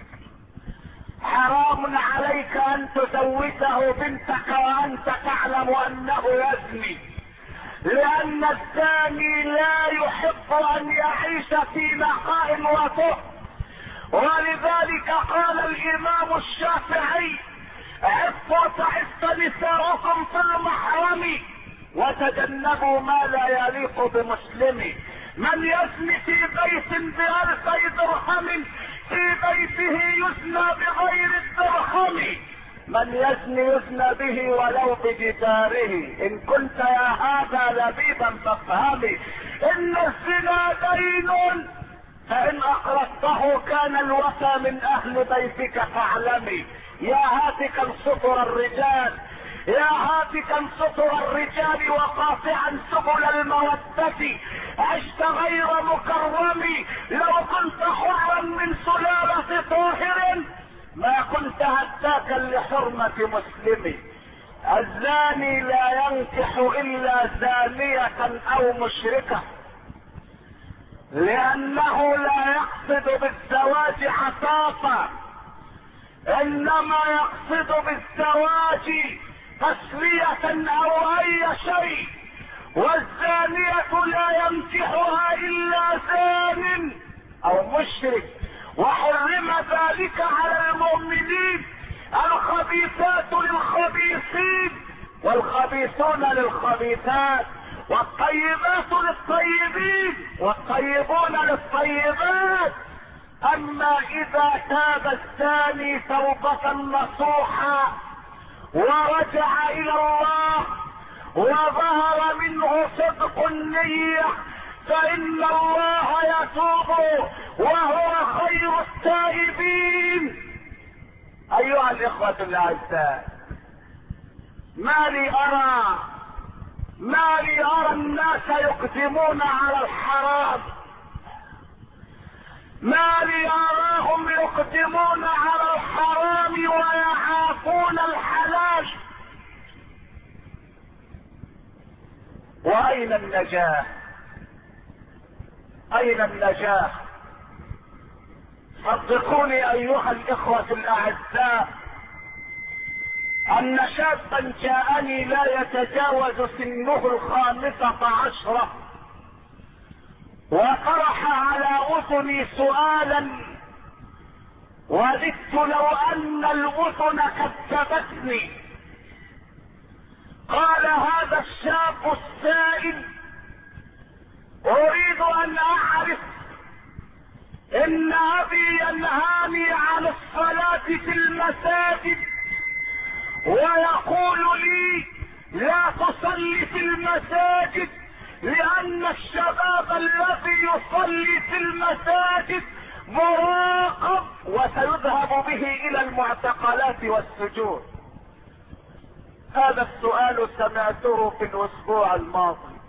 حرام عليك ان تزوجه بنتك وانت تعلم انه يزني، لان الزاني لا يحب ان يعيش في نقاء وطهر. ولذلك قال الامام الشافعي: عفوا تعف نساؤكم في المحرم وتجنبوا ما لا يليق بمسلم. من يزني في بيت ب2000 درهم في بيته يزنى بغير الدرهم، من يزني يزنى به ولو بجداره. ان كنت يا هذا لبيبا فافهمي ان الزنا دين، فان اقرضته كان الوفى من اهل بيتك فاعلمي. يا هاتكا سطر الرجال، يا هاتكا سطر الرجال وقاطعا سبل المودة، عشت غير مكرم. لو كنت حرا من سلالة طاهر ما كنت هتاكا لحرمة مسلم. الزاني لا ينكح الا زانية او مشركة، لانه لا يقصد بالزواج عفافا، انما يقصد بالزواج تسلية او اي شيء. والزانية لا ينكحها الا زان او مشرك، وحرم ذلك على المؤمنين. الخبيثات للخبيثين والخبيثون للخبيثات، والطيبات للطيبين والطيبون للطيبات. اما اذا تاب الزاني توبة نصوحا ورجع الى الله وظهر منه صدق النية فان الله يتوب وهو خير التائبين. ايها الاخوة الاعزاء، ما لي ارى الناس يقدمون على الحرام، ما لي اراهم يقدمون على الحرام ويعافون الحلال. واين النجاة؟ اين النجاة؟ صدقوني ايها الاخوة الاعزاء ان شابا جاءني لا يتجاوز سنه 15 وطرح على اذني سؤالا وددت لو ان الاذن كذبتني. قال هذا الشاب السائل: اريد ان اعرف ان ابي ينهاني عن الصلاة في المساجد ويقول لي لا تصلي في المساجد لان الشباب الذي يصلي في المساجد مراقب وسيذهب به الى المعتقلات والسجون. هذا السؤال سمعته في الاسبوع الماضي،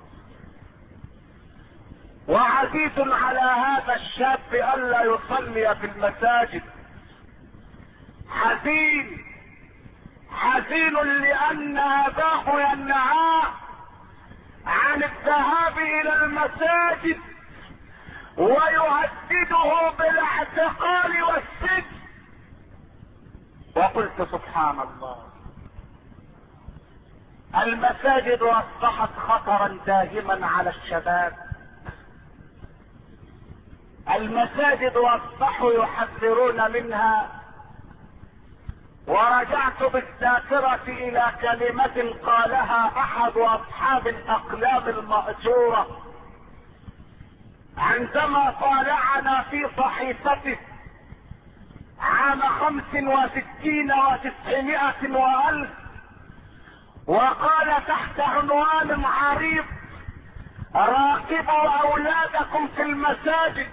وعزيز على هذا الشاب الا يصلي في المساجد. حزين لان اباه ينهاه عن الذهاب الى المساجد ويهدده بالاعتقال والسجن. وقلت سبحان الله، المساجد اصبحت خطرا دائما على الشباب. المساجد اصبحوا يحذرون منها. ورجعت بالذاكرة الى كلمة قالها احد اصحاب الاقلام المأجورة عندما طالعنا في صحيفته عام 65 و900 و1000، وقال تحت عنوان عريض: راقبوا اولادكم في المساجد.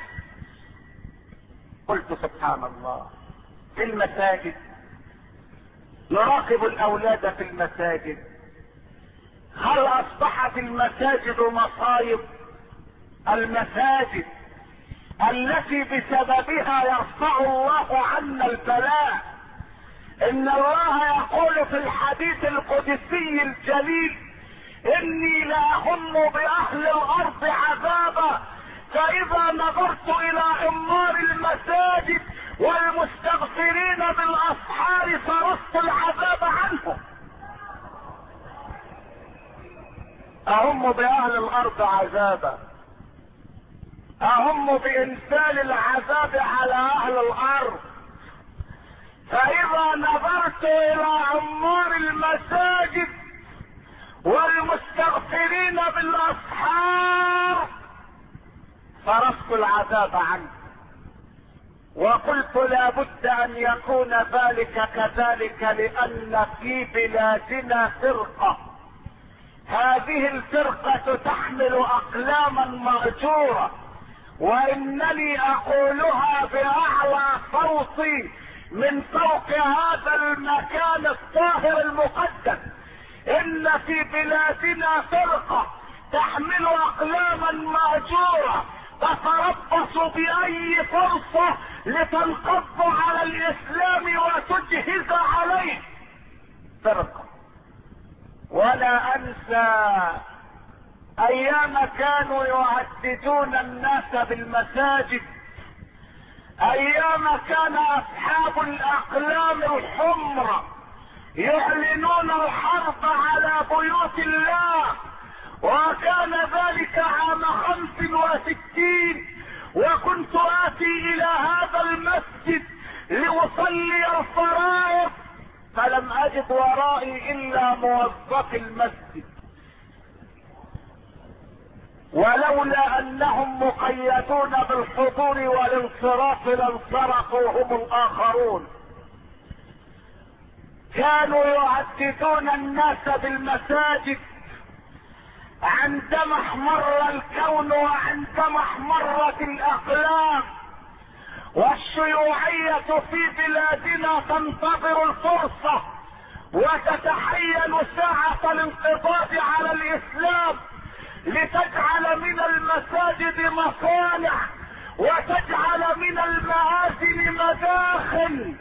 قلت سبحان الله، في المساجد نراقب الاولاد في المساجد؟ هل اصبحت المساجد مصايب؟ المساجد التي بسببها يرفع الله عنا البلاء. ان الله يقول في الحديث القدسي الجليل: اني لاهم باهل الارض عذابا، فاذا نظرت الى عمار المساجد والمستغفرين بالاسحار صرفت العذاب عنهم. اهم باهل الارض عذابا، اهم بانزال العذاب على اهل الارض، فاذا نظرت الى عمار المساجد والمستغفرين بالاسحار صرفت العذاب عنه. وقلت لا بد ان يكون ذلك كذلك، لان في بلادنا فرقة، هذه الفرقة تحمل اقلاما مأجورة، وانني اقولها باعلى صوتي من فوق هذا المكان الطاهر المقدس: ان في بلادنا فرقة تحمل اقلاما مأجورة تتربص باي فرصة لتنقض على الاسلام وتجهز عليه. فرقة. ولا انسى ايام كانوا يهددون الناس بالمساجد، ايام كان اصحاب الاقلام الحمر يعلنون الحرب على بيوت الله. وكان ذلك عام 65، وكنت اتي الى هذا المسجد لاصلي الفرائض، فلم اجد ورائي الا موظف المسجد، ولولا انهم مقيدون بالحضور والانصراف لانصرفوا هم الاخرون. كانوا يهددون الناس بالمساجد عندما احمر الكون وعندما احمرت الاقلام، والشيوعية في بلادنا تنتظر الفرصة وتتحين ساعة الانقضاض على الاسلام لتجعل من المساجد مصانع وتجعل من المآذن مداخل.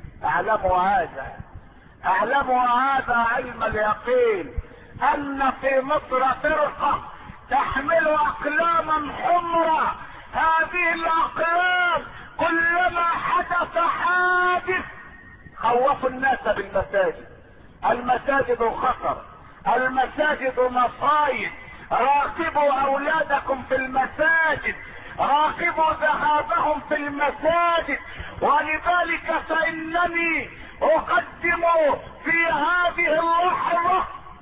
اعلموا هذا علم اليقين، ان في مصر فرقة تحمل اقلاما حمرا. هذه الاقلام كلما حدث حادث خوفوا الناس بالمساجد. المساجد خطر، المساجد مصايب. راقبوا اولادكم في المساجد، راقبوا ذهابهم في المساجد. ولذلك فانني اقدم في هذه اللحظة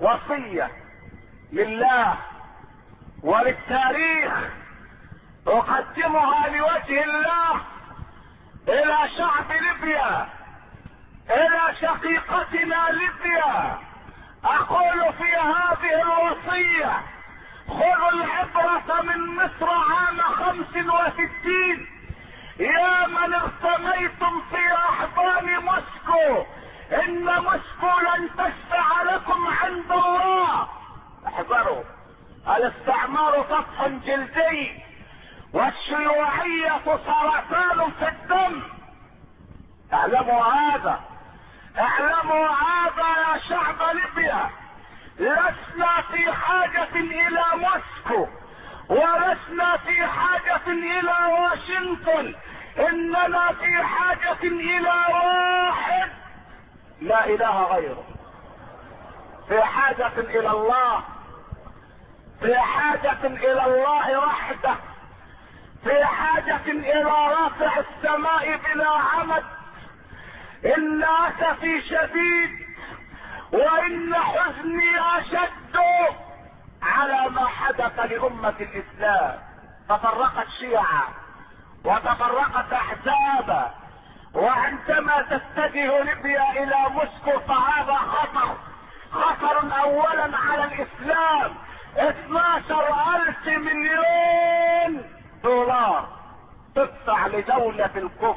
وصية لله وللتاريخ اقدمها لوجه الله الى شعب ليبيا، الى شقيقتنا ليبيا. اقول في هذه الوصية: خذوا العبرة من مصر عام 65. يا من ارتميتم في احضان موسكو، ان موسكو لن تشفع لكم عند الله. احذروا، الاستعمار سطح جلدي والشيوعية سرطان في الدم. اعلموا هذا، اعلموا هذا يا شعب ليبيا. لسنا في حاجة الى موسكو، ولسنا في حاجة الى واشنطن، اننا في حاجة الى واحد لا اله غيره، في حاجة الى الله، في حاجة الى الله وحده، في حاجة الى رافع السماء بلا عمد. ان اسفي شديد وان حزني اشد على ما حدث لأمة الإسلام. تفرقت شيعا وتفرقت أحزابا، وعندما تتجه ليبيا إلى موسكو فهذا خطر. خطر أولا على الإسلام. 12,000 مليون دولار تدفع لدولة الكفر،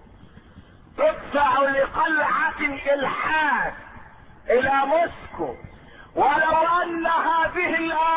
تدفع لقلعة الإلحاد إلى موسكو. ولو ان هذه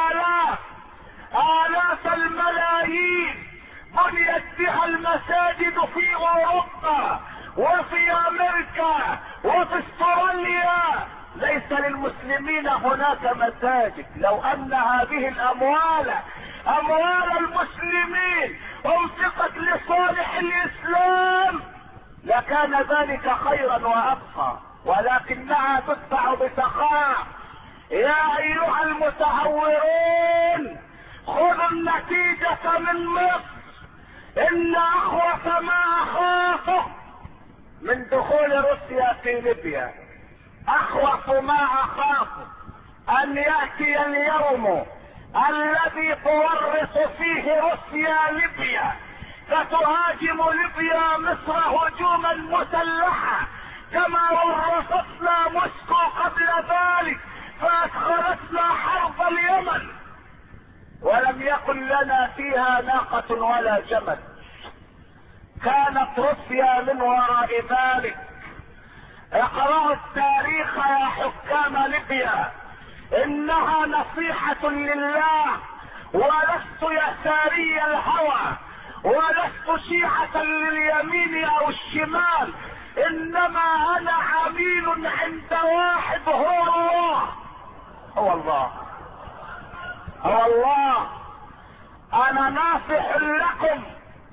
آلاف الملايين بنيت بها المساجد في اوروبا وفي امريكا وفي استراليا، ليس للمسلمين هناك مساجد. لو ان هذه الاموال اموال المسلمين انفقت لصالح الاسلام لكان ذلك خيرا وابقى، ولكنها تدفع بسخاء. يا ايها المتهورون، خذوا النتيجة من مصر. ان اخوف ما اخافه من دخول روسيا في ليبيا، اخوف ما اخافه ان يأتي اليوم الذي تورط فيه روسيا ليبيا، فتهاجم ليبيا مصر هجوما مسلحا كما ورطتنا موسكو قبل ذلك، فادخلتنا حرب اليمن ولم يكن لنا فيها ناقة ولا جمل. كانت روسيا من وراء ذلك. اقرأوا التاريخ يا حكام ليبيا، انها نصيحة لله، ولست يساري الهوى، ولست شيعة لليمين او الشمال، انما انا عميل عند واحد هو الله. هو الله، هو الله. انا ناصح لكم،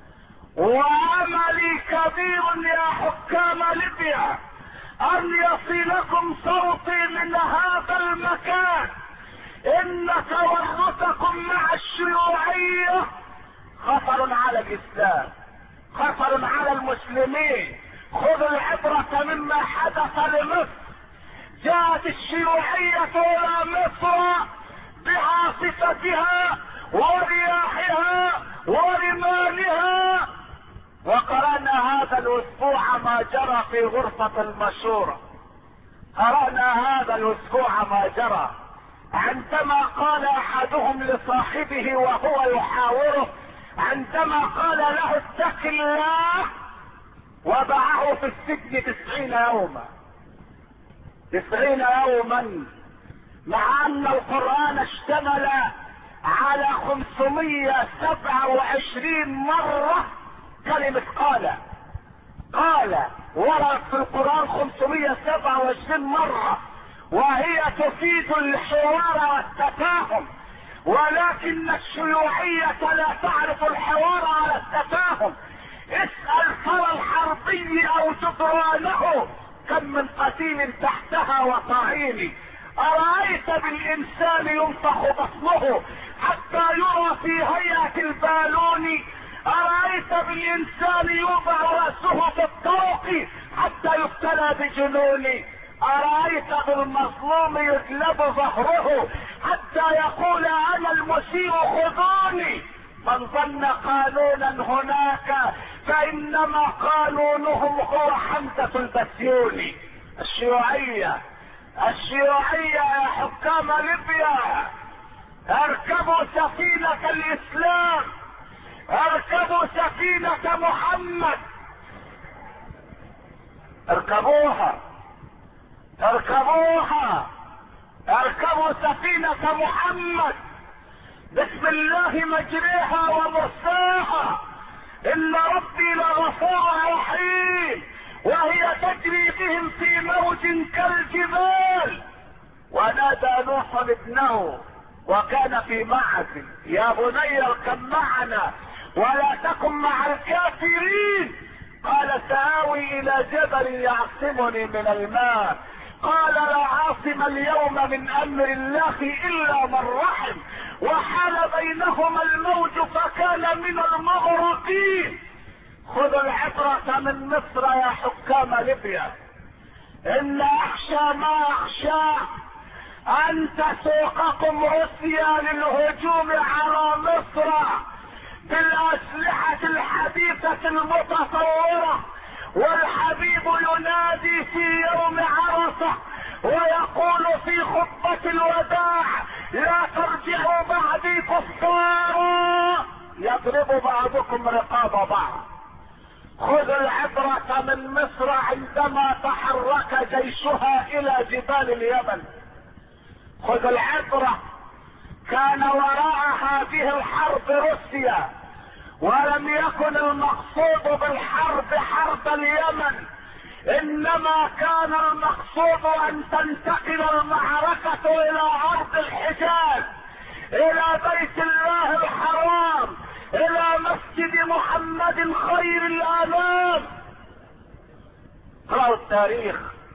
واملي كبير يا حكام ليبيا ان يصلكم صوتي من هذا المكان. ان تورطكم مع الشيوعية خطر على الاسلام، خطر على المسلمين. خذوا العبرة مما حدث لمصر. جاءت الشيوعية الى مصر بعاصفتها ورياحها ورمالها، وقرأنا هذا الاسبوع ما جرى في غرفة المشورة. قرأنا هذا الاسبوع ما جرى عندما قال احدهم لصاحبه وهو يحاوره، عندما قال له اتق الله، وضعه في السجن 90 يوما. 90 يوما، مع ان القرآن اشتمل على 527 مرة كلمة قال ورد في القرآن 527 مرة، وهي تفيد الحوار والتفاهم، ولكن الشيوعية لا تعرف الحوار ولا التفاهم. اسأل ثرى الحربي او جدرانه كم من قتيل تحتها وطعين. أرأيت بالإنسان ينفخ بطنه حتى يرى في هيئة البالون؟ أرأيت بالإنسان يوضع رأسه في الطرق حتى يبتلى بجنون؟ أرأيت بالمظلوم يجلب ظهره حتى يقول أنا المسيء خذوني. من ظن قانونا هناك فإنما قانونهم هو حمزة البسيوني. الشيوعية يا حكام ليبيا، اركبوا سفينة الإسلام، اركبوا سفينة محمد، اركبوها، اركبوا سفينة محمد. بسم الله مجريها ومرساها، إن ربي لغفور رحيم، وهي تجري بهم في موج كالجبال. ونادى نوح ابنه وكان في معزل: يا بني اركب معنا ولا تكن مع الكافرين. قال: سآوي إلى جبل يعصمني من الماء. قال: لا عاصم اليوم من أمر الله إلا من رحم، وحال بينهما الموج فكان من المغرقين. خذوا العبرة من مصر يا حكام ليبيا. إن أخشى ما أخشى أن تسوقكم روسيا للهجوم على مصر بالأسلحة الحديثة المتطورة، والحبيب ينادي في يوم عرفة ويقول في خطبة الوداع: لا ترجعوا بعدي كفارا يضرب بعضكم رقاب بعض. خذ العبرة من مصر عندما تحرك جيشها إلى جبال اليمن. خذ العبرة، كان وراء هذه الحرب روسيا، ولم يكن المقصود بالحرب حرب اليمن، انما كان المقصود ان تنتقل المعركة الى ارض الحجاز، الى بيت الله الحرام، الى مسجد محمد خير الانام. اقرأوا التاريخ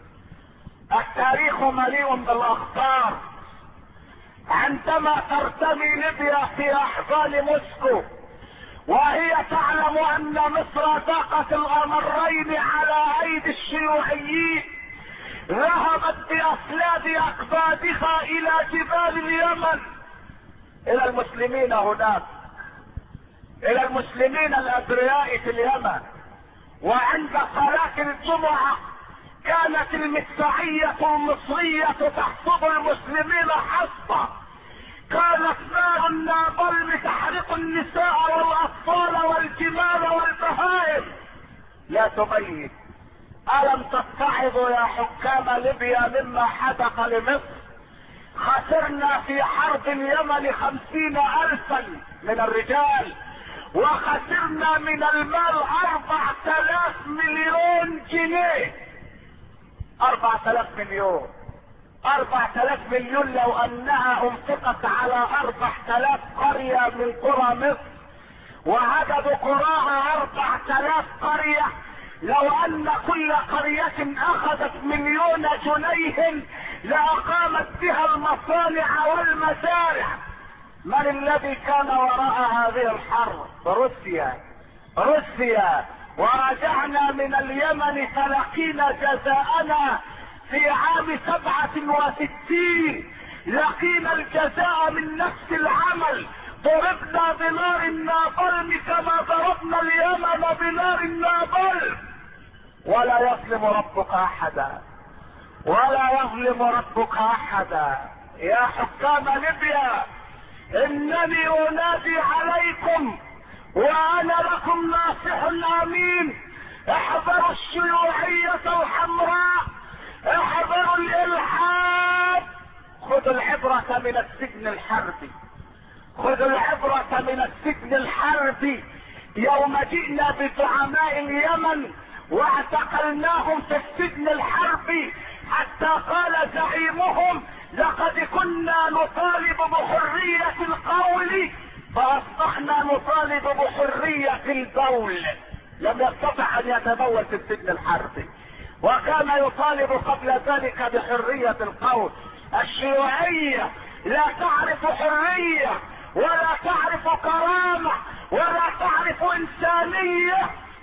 مليء بالاخطار. عندما ترتمي ليبيا في احضان موسكو وهي تعلم ان مصر ذاقت الامرين على ايدي الشيوعيين، ذهبت باسلاب اكبادها الى جبال اليمن، الى المسلمين هناك، الى المسلمين الابرياء في اليمن. وعند صلاة الجمعة كانت المدفعية المصرية تحصد المسلمين حصبا، كانت نار النابلم تحرق النساء والاطفال والجمال والبهائم. لا تميز. الم تتعظوا يا حكام ليبيا مما حدث لمصر؟ خسرنا في حرب اليمن 50,000 من الرجال، وخسرنا من المال 4,000 مليون جنيه. 4,000 مليون، 4,000 مليون لو انها انفقت على 4,000 قرية من قرى مصر، وعدد قراها 4,000 قرية، لو ان كل قرية اخذت 1,000,000 جنيه لاقامت بها المصانع والمزارع. من الذي كان وراء هذه الحرب؟ روسيا. ورجعنا من اليمن فلقينا جزاءنا في عام 67، لقينا الجزاء من نفس العمل، ضربنا بنار النابلم كما ضربنا اليمن بنار النابلم. ولا يظلم ربك احدا، ولا يظلم ربك احدا. يا حكام ليبيا، انني انادي عليكم وانا لكم ناصح امين: احذروا الشيوعية الحمراء، احذروا الالحاد. خذوا العبرة من السجن الحربي، خذوا العبرة من السجن الحربي. يوم جئنا بزعماء اليمن واعتقلناهم في السجن الحربي، حتى قال زعيمهم: لقد كنا نطالب بحرية القول فاصبحنا نطالب بحرية البول. لم يستطع ان يتبول في السجن الحربي، وكان يطالب قبل ذلك بحرية القول. الشيوعية لا تعرف حرية، ولا تعرف كرامة، ولا تعرف انسانية.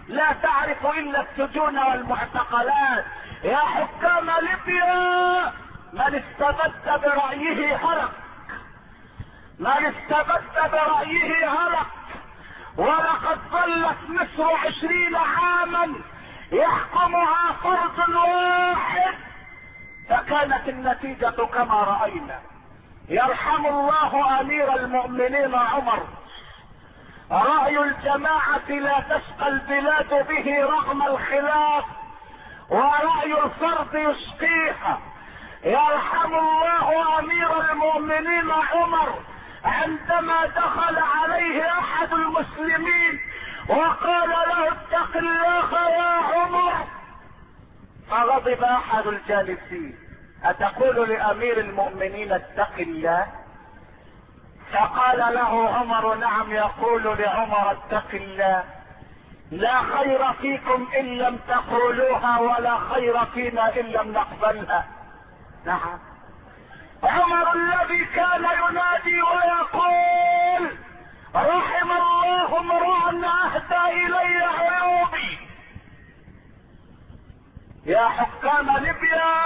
لا تعرف الا السجون والمعتقلات. يا حكام ليبيا، من استبد برأيه هلك، من استبد برأيه هلك. ولقد ظلت مصر 20 عاما يحكمها فرد واحد، فكانت النتيجة كما رأينا. يرحم الله امير المؤمنين عمر، رأي الجماعة لا تشقى البلاد به رغم الخلاف، ورأي الفرد يشقيها. يرحم الله امير المؤمنين عمر عندما دخل عليه احد المسلمين وقال له اتق الله يا عمر، فغضب احد الجالسين: اتقول لامير المؤمنين اتق الله؟ فقال له عمر: نعم، يقول لعمر اتق الله. لا خير فيكم ان لم تقولوها، ولا خير فينا ان لم نقبلها. نعم، عمر الذي كان ينادي ويقول: رحم الله امرأ اهدى الي عيوبي. يا حكام ليبيا،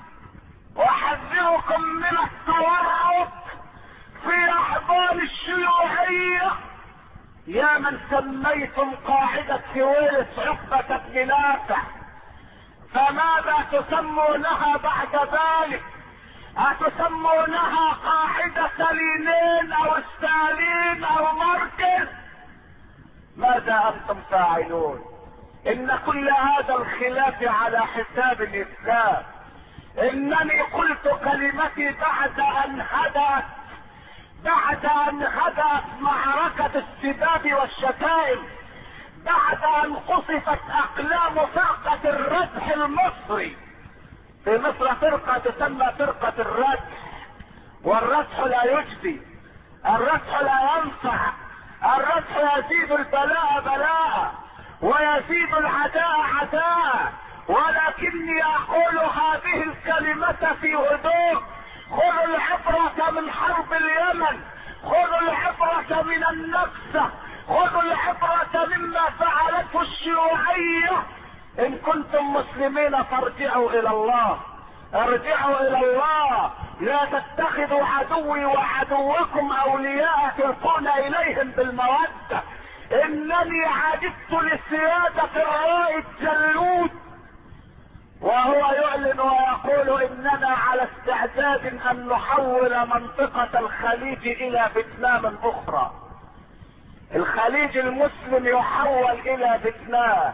احذركم من التورط في احضان الشيوعية. يا من سميتم قاعدة سويس عقبة بن نافع، فماذا تسمونها بعد ذلك؟ أتسمونها قاعدة لينين او ستالين او ماركس؟ ماذا انتم فاعلون؟ ان كل هذا الخلاف على حساب الاسلام. انني قلت كلمتي بعد ان هدأت معركة السباب والشتائم، بعد ان قصفت اقلام فرقة الردح المصري. في مصر فرقة تسمى فرقة الردح، والردح لا يجدي، الردح لا ينفع، الردح يزيد البلاء بلاء ويزيد العداء عداء. ولكني اقول هذه الكلمة في هدوء. خذوا العبرة من حرب اليمن، خذوا العبرة من النكسة، خذوا العبرة مما فعلته الشيوعية. ان كنتم مسلمين فارجعوا الى الله، ارجعوا الى الله. لا تتخذوا عدوي وعدوكم اولياء تلقون اليهم بالمودة. انني عجبت لسيادة الرائد جلود وهو يعلن ويقول اننا على استعداد ان نحول منطقة الخليج الى فيتنام اخرى. الخليج المسلم يحول الى فيتنام.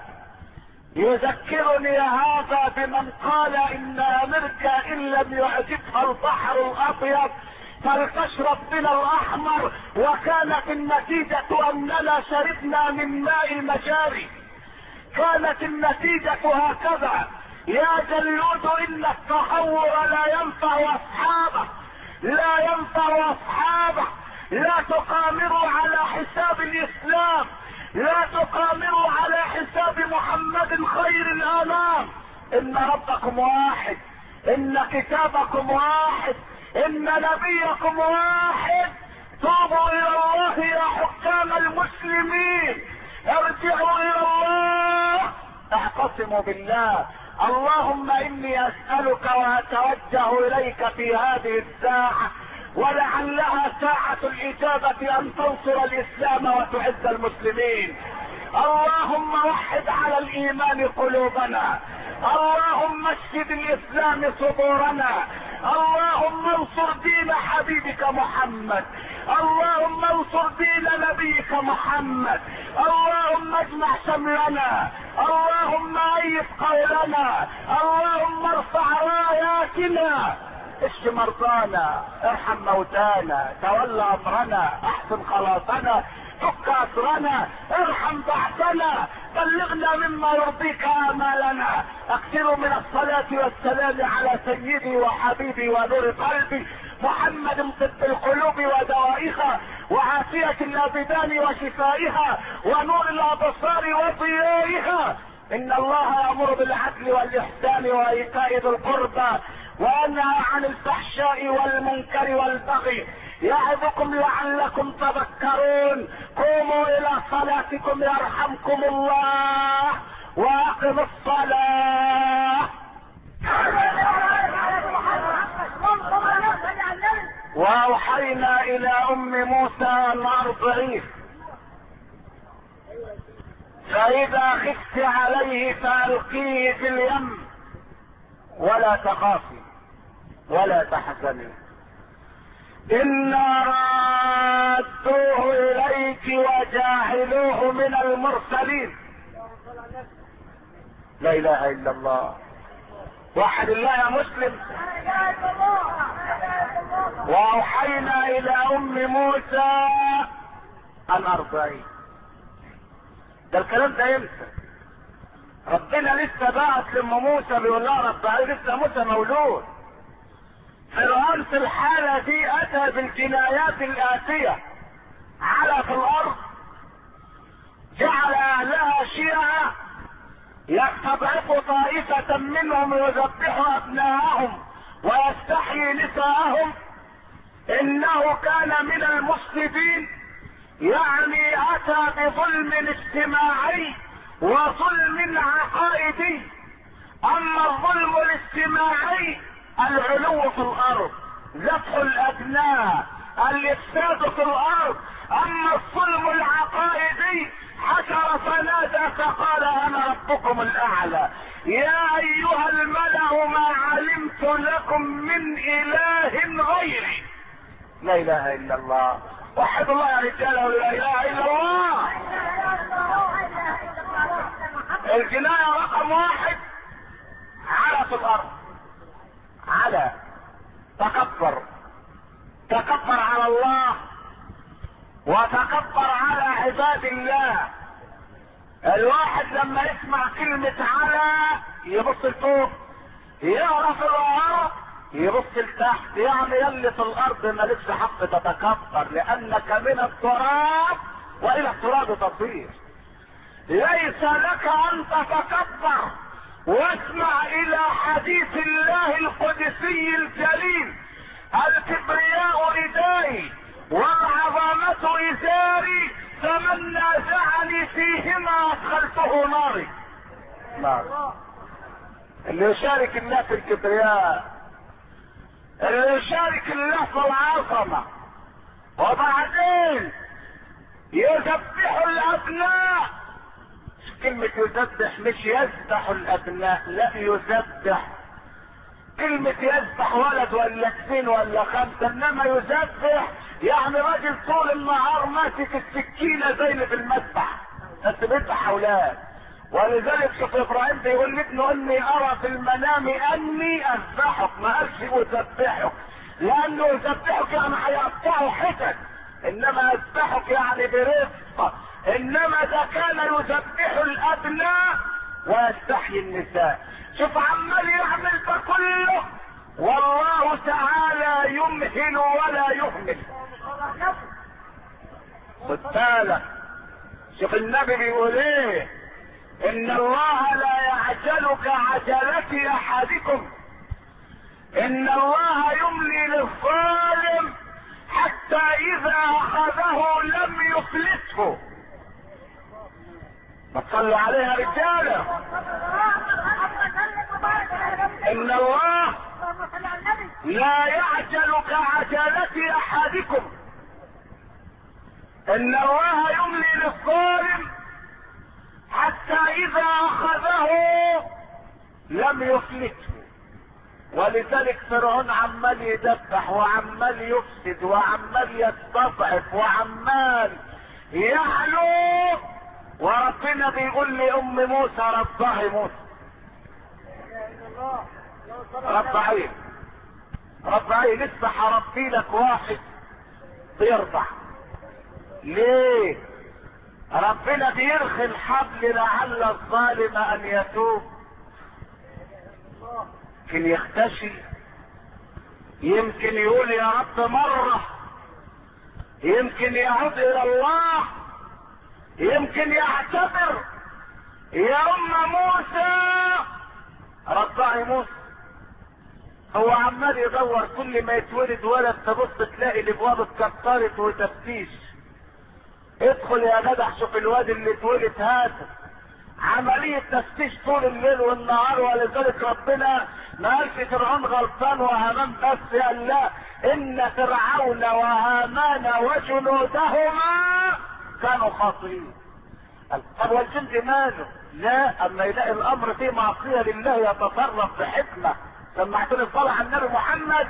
يذكرني هذا بمن قال ان امريكا ان لم يعجبها البحر الابيض فلتشرب من الاحمر، وكانت النتيجة اننا شربنا من ماء المجاري. كانت النتيجة هكذا. يا جلود ان التهور لا ينفع اصحابه، لا ينفع اصحابه. لا تقامروا على حساب الاسلام، لا تقامروا على حساب محمد خير الانام. ان ربكم واحد، ان كتابكم واحد، ان نبيكم واحد. توبوا الى الله يا حكام المسلمين، ارجعوا الى الله، اعتصموا بالله. اللهم اني اسألك واتوجه اليك في هذه الساعة، ولعلها ساعة الاجابة، ان تنصر الاسلام وتعز المسلمين. اللهم وحد على الايمان قلوبنا، اللهم اشف بالاسلام صدورنا، اللهم انصر دين حبيبك محمد، اللهم انصر دين نبيك محمد، اللهم اجمع شملنا، اللهم ايد قولنا، اللهم ارفع راياتنا، اشف مرضانا، ارحم موتانا، تولى امرنا، احسن خلاصنا، فك اسرنا، ارحم بعثنا، بلغنا مما يرضيك امالنا. اكثروا من الصلاة والسلام على سيدي وحبيبي ونور قلبي محمد طب القلوب ودوائها، وعافية الابدان وشفائها، ونور الابصار وضيائها. ان الله يأمر بالعدل والاحسان وايتاء ذي القربى، وينهى عن الفحشاء والمنكر والبغي، يعظكم لعلكم تذكرون. قوموا الى صلاتكم يرحمكم الله واقم الصلاة. واوحينا الى ام موسى ان ارضعيه فاذا خفت عليه فالقيه في اليم ولا تخافي ولا تحزني انا رادوه اليك وجاعلوه من المرسلين. لا اله الا الله. وحد الله يا مسلم. واوحينا الى ام موسى ان ارضعيه. ده الكلام ده امتى؟ ربنا لسه بعت لام موسى بيقول لها رضعيه، لسه موسى مولود. فرعون في الحالة دي اتى بالجنايات الاتية: على في الارض، جعل اهلها شيعا يستضعف طائفة منهم يذبح ابناءهم ويستحيي نساءهم، انه كان من المفسدين، يعني اتى بظلم اجتماعي وظلم عقائدي. اما الظلم الاجتماعي العلو في الارض، ذبح الابناء، الافساد في الارض. اما الظلم العقائدي حشر فنادى فقال انا ربكم الاعلى يا ايها الملأ ما علمت لكم من اله غيري. لا اله الا الله. وحد الله يا رجاله. لا اله الا الله. الجناية رقم واحد على في الارض، على تكبر على الله وتكبر على عباد الله. الواحد لما يسمع كلمة على يبص لفوق، يعرف الارض يبص لتحت، يعني يلي في الارض مالكش حق تتكبر لانك من التراب والى التراب تصير. ليس لك ان تتكبر. واسمع الى حديث الله القدسي الجليل: الكبرياء ردائي والعظمة ازاري فمن نازعني فيهما ادخلته ناري. نار. اللي يشارك الله في الكبرياء، اللي يشارك الله في العظمة، وبعدين يذبح الابناء. كلمة يذبح مش يذبح الابناء، لا يذبح. كلمة يذبح ولد ولا اثنين ولا خمسة، انما يذبح يعني راجل طول النهار ماسك السكينة زي اللي في المذبح بس بيذبح اولاد. ولذلك شوف ابراهيم بيقول لابنه اني ارى في المنام اني اذبحك، ما قالش اذبحك، لانه يذبحك يعني هيقطعه حتت، انما اذبحك يعني برفق. انما ده كان يذبح الابناء ويستحيي النساء. شوف عمال يعمل ده كله والله تعالى يمهل ولا يهمل. خد بالك، شوف النبي بيقول ايه: ان الله لا يعجل كعجلة احدكم، ان الله يملي للظالم حتى اذا اخذه لم يفلته. ما تصلوا عليها رجاله. ان الله لا يعجل كعجلة احدكم، ان الله يملي للظالم حتى اذا اخذه لم يفلته. ولذلك فرعون عمال يدبح وعمال يفسد وعمال يستضعف وعمال يعلو، وربنا بيقول لأم موسى رضعي موسى، رضعي لسه هربي لك واحد بيرضع. ليه؟ ربنا بيرخي الحبل لعل الظالم ان يتوب، يمكن يختشي، يمكن يقول يا رب مرة، يمكن يعود الى الله، يمكن يعتبر. يا ام موسى رضعي موسى، هو عمال يدور كل ما يتولد ولد تبص تلاقي الابواب اتكسرت وتفتيش. ادخل يا جدع شوف الواد اللي اتولد هذا، عملية تفتيش طول الليل والنهار. ولذلك ربنا ما قالش فرعون غلطان وهامان بس، قال لا، ان فرعون وهامان وجنودهما كانوا خاطئين. طب والجند ماله؟ لا، اما يلاقي الامر فيه معصية لله يتصرف بحكمة. سمعتني الصلاة على النبي محمد.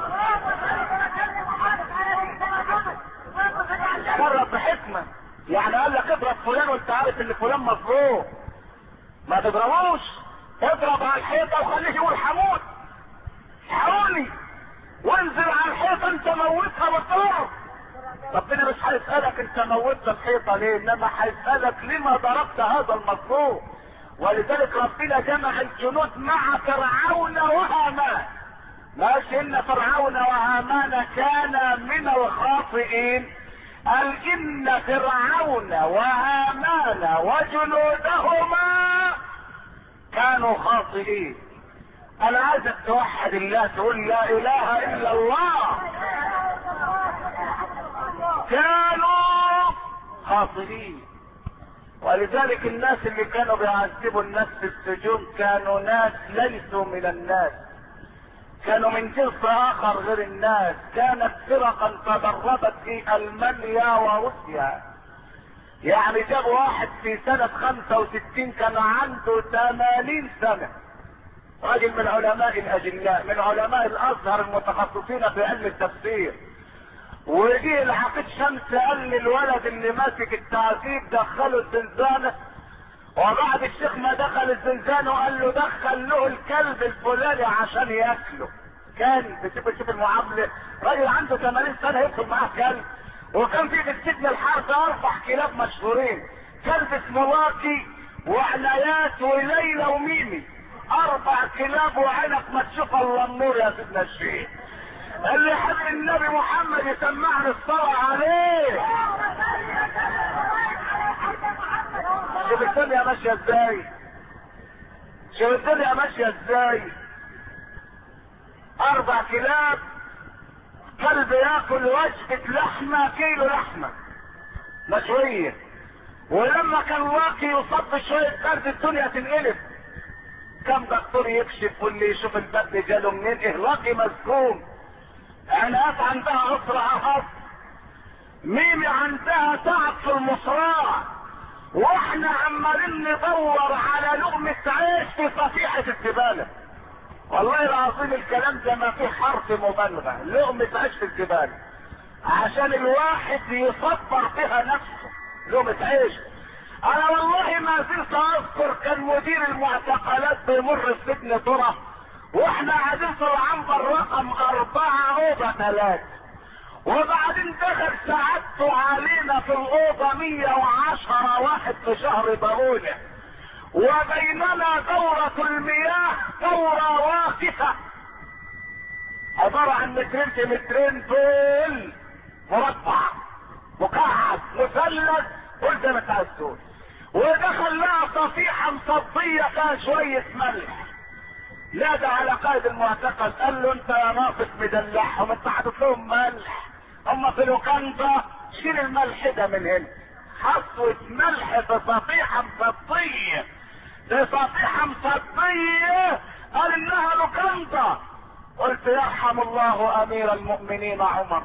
يتصرف بحكمة، يعني قال لك اضرب فلان وانت عارف ان فلان مظلوم، ما تضربوش، اضرب على الحيطة وخليه يقول حمود حاولي، وانزل على الحيطة انت موتها بالضرب. ربنا مش هيسألك انت موتت الحيطة ليه، انما هيسألك لما ضربت هذا المظلوم. ولذلك ربنا جمع الجنود مع فرعون وهامان، ماش ان فرعون وهامان كان من الخاطئين، قال ان فرعون وهامان وجنودهما كانوا خاطئين. انا عايزك توحد الله، تقول لا اله الا الله. كانوا خاطئين. ولذلك الناس اللي كانوا بيعذبوا الناس في السجون كانوا ناس ليسوا من الناس، كانوا من جنس اخر غير الناس. كانت فرقا تدربت في المانيا وروسيا. يعني جابوا واحد في سنة 65 كان عنده 80 سنة، راجل من علماء الاجلاء، من علماء الازهر المتخصصين في علم التفسير. وجي العقيد شمس قال للولد اللي ماسك التعذيب دخله الزنزانة، وبعد الشيخ ما دخل الزنزانة وقال له دخل له الكلب الفلاني عشان ياكله. كان بتشوف المعاملة، راجل عنده 80 سنة يدخل معاه كلب. وكان في السجن الحرب 4 كلاب مشهورين، كلب اسمه واكي وعنايات وليلى وميمي، 4 كلاب وعينك ما تشوف الا النور يا سيدنا الشيخ. اللي يحب النبي محمد يسمعنا الصلاة عليه. شوف الدنيا ماشية ازاي، شوف الدنيا ماشية ازاي. 4 كلاب، كلب ياكل وجبة لحمة، كيلو لحمة مشوية. ولما كان واقي يصاب بشوية برد الدنيا تنقلب. كم دكتور يكشف واللي يشوف البرد جاله منين. اهلاقي مسكون، عنايات عندها عسر عهد، ميمي عندها تعب في المصراع، واحنا عمالين ندور على لقمة عيش في صفيحة الزبالة. والله العظيم الكلام ده ما فيه حرف مبالغة، لقمة عيش في الزبالة عشان الواحد يصبر بها نفسه. لقمة عيش. انا والله ما زلت اذكر كان مدير المعتقلات بيمر السجن ترى، واحنا قاعدين في العنبر رقم 4 أوضة 3، وبعدين دخل ساعدته علينا في الأوضة 110 واحد في شهر بارونة، وبيننا دورة المياه دورة واقفة عبارة عن 2 في 2 طول، مربع مكعب مثلث، قلت انا عايز تقول. ودخل لها صفيحة مصدية فيها شوية ملح. نادى على قائد المعتقل قال له انت يا ناقص مدلعهم، انت حاطط لهم ملح، هم في لوكاندا، شيل الملح ده من هنا. حصوة ملح في صفيحة مصدية، في صفيحة مصدية، قال انها لوكاندا. قلت يرحم الله امير المؤمنين عمر،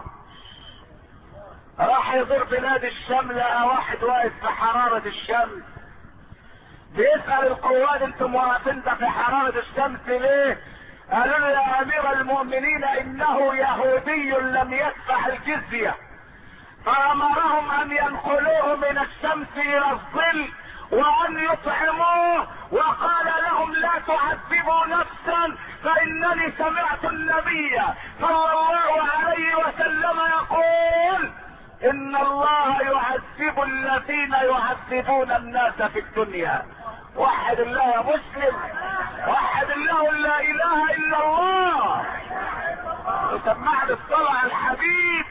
راح يزور بلاد الشام لقى واحد واقف في حرارة الشمس، بيسأل القواد انتم واقفين ده في حرارة الشمس ليه؟ قالوا له يا امير المؤمنين انه يهودي لم يدفع الجزية، فامرهم ان ينقلوه من الشمس الى الظل وان يطعموه، وقال لهم لا تعذبوا نفسا فانني سمعت النبي صلى الله عليه وسلم يقول ان الله يعذب الذين يعذبون الناس في الدنيا. وحد الله يا مسلم، وحد الله لا اله الا الله. وسمعنا الصلاة على الحبيب.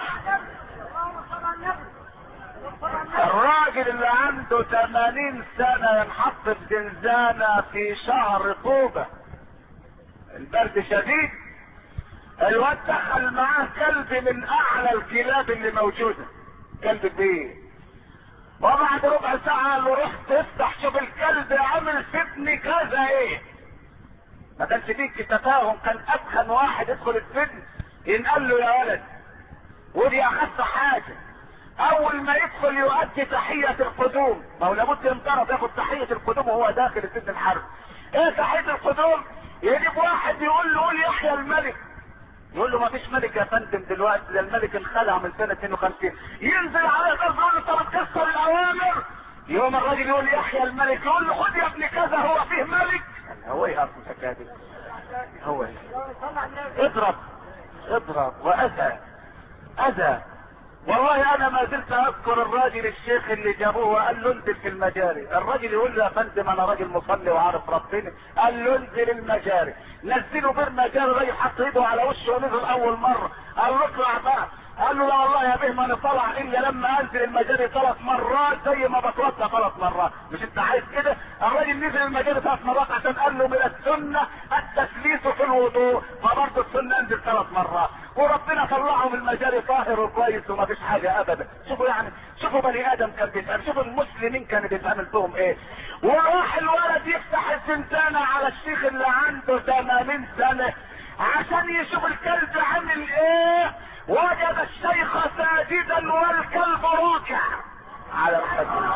الراجل اللي عنده 80 سنة ينحط في زنزانة في شهر طوبة، البرد شديد، الواد دخل معاه كلب من اعلى الكلاب اللي موجوده، كلب كبير. وبعد ربع ساعه قال له روح تفتح شوف الكلب عامل في ابني كذا ايه. ما كانش فيه تفاهم، كان ادخن واحد يدخل السجن ينقل له يا ولد، ودي اخف حاجه. اول ما يدخل يؤدي تحيه القدوم، ما هو لابد ينطرد ياخد تحيه القدوم وهو داخل السجن الحرب. ايه تحيه القدوم؟ يجيب واحد يقول له قول يحيى الملك، يقول له ما فيش ملك يا فندم دلوقتي، ده الملك انخلع من سنه 52. ينزل عليه غصب عنه طب تكسر الاوامر، يوم الراجل يقول يحيى الملك يقول له خد يا ابني كذا هو فيه ملك. هو ايه اصلا كاذب؟ هو ايه؟ اضرب اضرب واذى اذى. والله انا ما زلت اذكر الراجل الشيخ اللي جابوه وقال له انزل في المجاري. الراجل يقول له يا فندم انا راجل مصلي وعارف ربنا. قال له انزل المجاري، نزله بير مجاري. الراجل حط ايده على وشه ونزل اول مره. قال له اطلع بقى. قال له لا والله يا بيه ما انا طلع الا لما انزل المجاري 3 مرات زي ما بتوضى 3 مرات. مش انت عايز كده؟ الراجل نزل المجاري 3 مرات عشان قال له من السنه التثليث في الوضوء، فبرضه السنه انزل 3 مرات. وربنا طلعه من المجاري طاهر وكويس وما فيش حاجه ابدا. شوفوا يعني، شوفوا بني ادم كان بيتعمل، شوفوا المسلمين كانوا بيتعمل فيهم ايه. وراح الولد يفتح الزنزانه على الشيخ اللي عنده 80 سنه عشان يشوف الكلب عامل ايه. وجد الشيخ ساجدا والكلب راكع على الخدمة.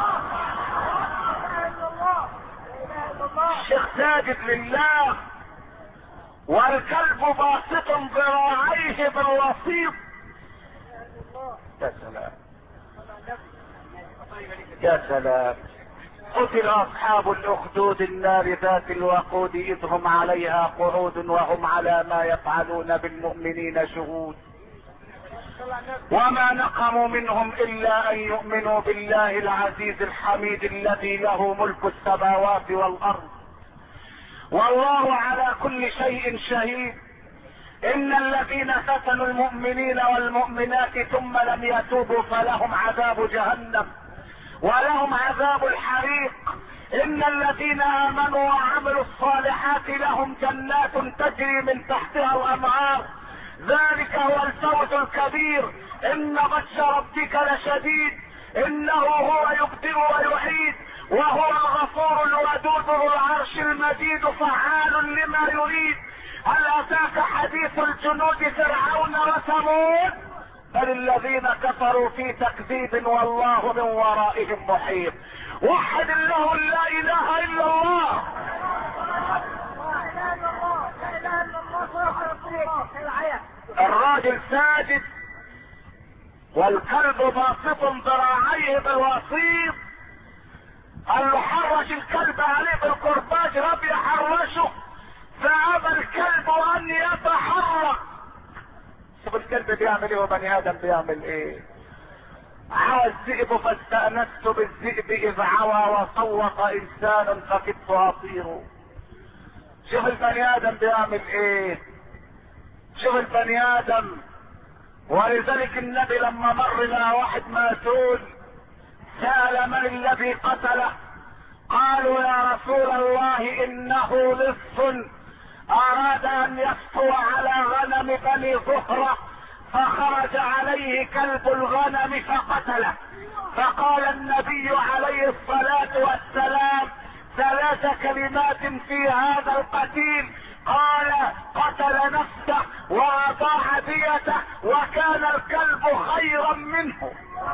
الشيخ ساجد لله والكلب باسط ذراعيه بالوسيط. يا سلام يا سلام. قتل اصحاب الاخدود النار ذات الوقود اذ هم عليها قعود وهم على ما يفعلون بالمؤمنين شهود. وما نقموا منهم الا ان يؤمنوا بالله العزيز الحميد الذي له ملك السماوات والارض والله على كل شيء شهيد. ان الذين فتنوا المؤمنين والمؤمنات ثم لم يتوبوا فلهم عذاب جهنم ولهم عذاب الحريق. ان الذين امنوا وعملوا الصالحات لهم جنات تجري من تحتها الانهار ذلك هو الفوز الكبير. ان بطش ربك لشديد انه هو يبدئ ويعيد وهو الغفور الودود ذو العرش المجيد فعال لما يريد. هل اتاك حديث الجنود فرعون وثمود بل الذين كفروا في تكذيب والله من ورائهم محيط. وحد الله لا اله الا الله. الراجل ساجد والكلب باسط ذراعيه بالوسيط. قال له حرش الكلب عليه بالقرباج، رب يحرشه فابى الكلب ان يتحرك. شوف الكلب بيعمل ايه وبني ادم بيعمل ايه. عوى الذئب فاستأنست بالذئب اذ عوى وصوت انسان فكدت اطير. شوف البني ادم بيعمل ايه، شوف البني ادم. ولذلك النبي لما مر مع واحد مقتول سأل من الذي قتله؟ قالوا يا رسول الله انه لص اراد ان يسطو على غنم بني زهرة فخرج عليه كلب الغنم فقتله. فقال النبي عليه الصلاة والسلام 3 كلمات في هذا القتيل. قال قتل نفسه واضاع ديته وكان الكلب خيرا منه،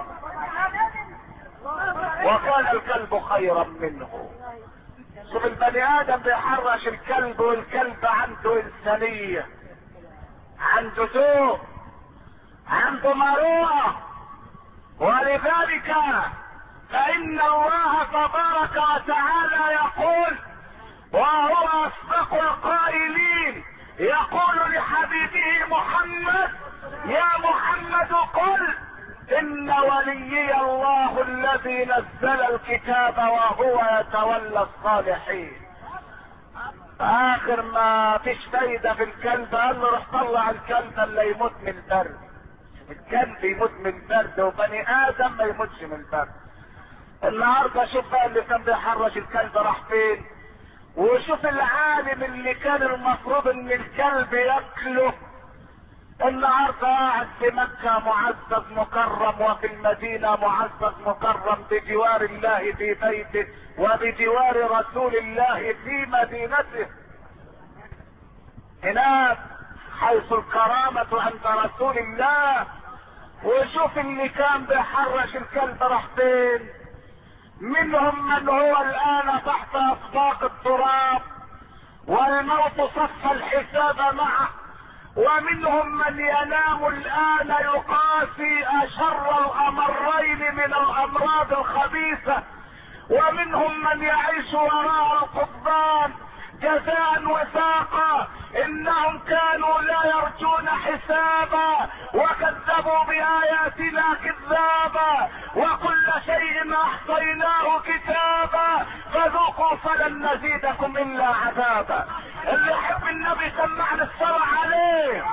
وكان الكلب خيرا منه. شوف البني ادم بيحرش الكلب والكلب عنده انسانية، عنده ذوق، عنده مروءة. ولذلك فان الله تبارك وتعالى يقول وهو اصدق القائلين يقول لحبيبه محمد يا محمد قل ان وليي الله الذي نزل الكتاب وهو يتولى الصالحين. اخر ما فيش فايدة في الكلب قال له روح طلع الكلب اللي يموت من البرد. الكلب يموت من البرد وبني ادم ما يموتش من البرد. النهارده شوف بقى اللي كان بيحرش الكلب راح فين. وشوف العالم اللي كان المفروض ان الكلب ياكله النهارده قاعد في مكة معزز مكرم، وفي المدينة معزز مكرم بجوار الله في بيته وبجوار رسول الله في مدينته. هناك حيث الكرامة عند رسول الله. وشوف اللي كان بيحرش الكلب راح فين. منهم من هو الآن تحت أصباط التراب والموت صف الحساب معه، ومنهم من ينام الآن يقاسي أشر الأمرين من الأمراض الخبيثة، ومنهم من يعيش وراء القضبان جزاء وفاقا. انهم كانوا لا يرجون حسابا وكذبوا بآياتنا كذابا، وكل شيء احصيناه كتابا، فذوقوا فلن نزيدكم الا عذابا. اللي يحب النبي سمعنا الصلاة عليه.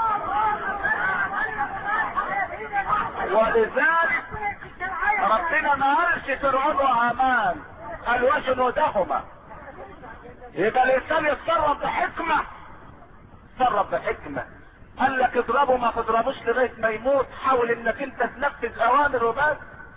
ولذلك ربنا ما قالش فرعون وهامان، قال وجنودهما. يبقى الانسان يتصرف بحكمة، يتصرف بحكمة. قال لك اضربه ما تضربوش لغاية ما يموت، حاول انك انت تنفذ اوامر وبس.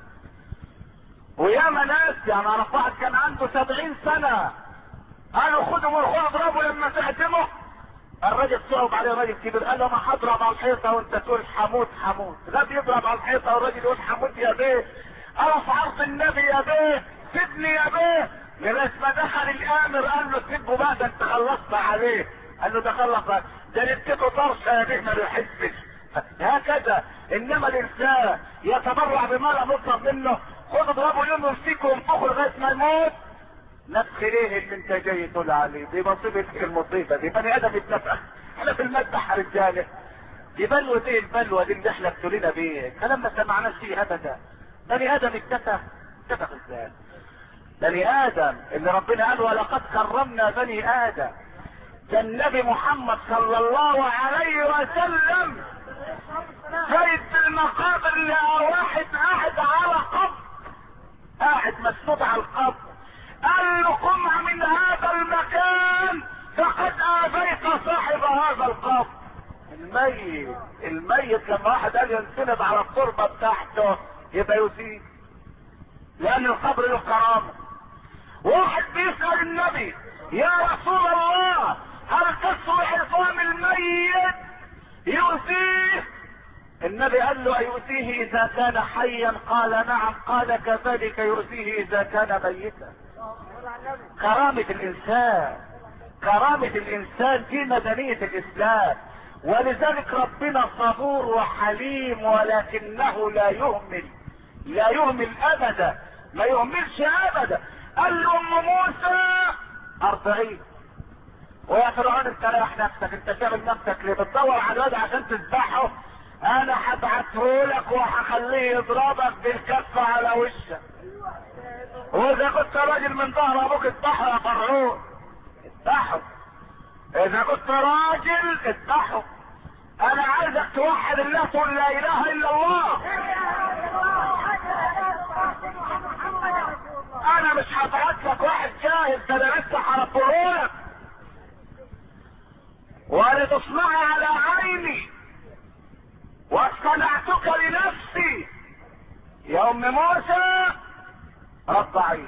وياما ناس يعني اعرف واحد كان عنده 70 سنة قالوا خدوا مرخوه اضربه لما تهدمه. الراجل صعب عليه، راجل كبير، قال له ما هضرب على الحيطة وانت تقول حموت حموت. لا بيضرب على الحيطة والراجل يقول حموت يا بيه، اقف عرض النبي يا بيه، سيبني يا بيه. لغايه ما دخل الامر قال له سيبه بقى، ده انت خلصت عليه. قال له ده خلص، ده نديته طرشه يا بيه ما بيحسش. هكذا. انما الانسان يتبرع بما لم يطلب منه، خد اضربه اليوم يمسكه وينفخه لغايه ما يموت. نفخ ليه اللي انت جاي تقول عليه؟ دي مصيبه المصيبه دي، بني ادم يتنفخ. احنا في المذبح يا رجاله. دي بلوه ايه البلوه دي اللي احنا ابتلينا بيه؟ كلام ما سمعناش فيه ابدا. بني ادم اتنفخ ازاي؟ بني ادم اللي ربنا قال ولقد كرمنا بني ادم. ده النبي محمد صلى الله عليه وسلم جايب في المقابر لقى واحد قاعد على قبر، قاعد مسنود على القبر. قال له قم من هذا المكان فقد اذيت صاحب هذا القبر. الميت لما واحد قال ينسند على التربه بتاعته يبقى يسيء، لان القبر له كرامه. واحد بيسأل النبي يا رسول الله هل تسوي عظام الميت يؤذيه؟ النبي قال له ايؤذيه اذا كان حيا؟ قال نعم. قال كذلك يؤذيه اذا كان ميتا. كرامة الانسان، كرامة الانسان في مدنية الاسلام. ولذلك ربنا صبور وحليم ولكنه لا يهمل ابدا، ما يهملش ابدا. قال له ام موسى 40. ويا فرعون انت رايح نفسك، انت شاغل نفسك ليه؟ بتدور على الواد عشان تذبحه؟ انا هبعته لك وهخليه يضربك بالكف على وشك. واذا كنت راجل من ظهر ابوك اذبحه يا فرعون، اذبحه. اذا كنت راجل اذبحه. انا عايزك توحد الله، تقول لا اله الا الله. انا مش هبعت لك واحد جاهز، ده انا لسه هربهولك ولتصنع على عيني واصطنعتك لنفسي. يا ام موسى رضعي.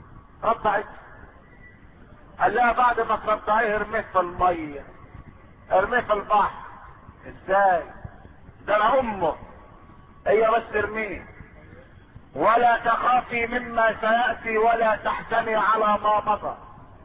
قال لها بعد ما ترضعيه ارميه في الميه، ارميه في البحر. ازاي؟ ده انا امه. هي بس ارميه ولا تخافي مما سيأتي ولا تحزني على ما مضى.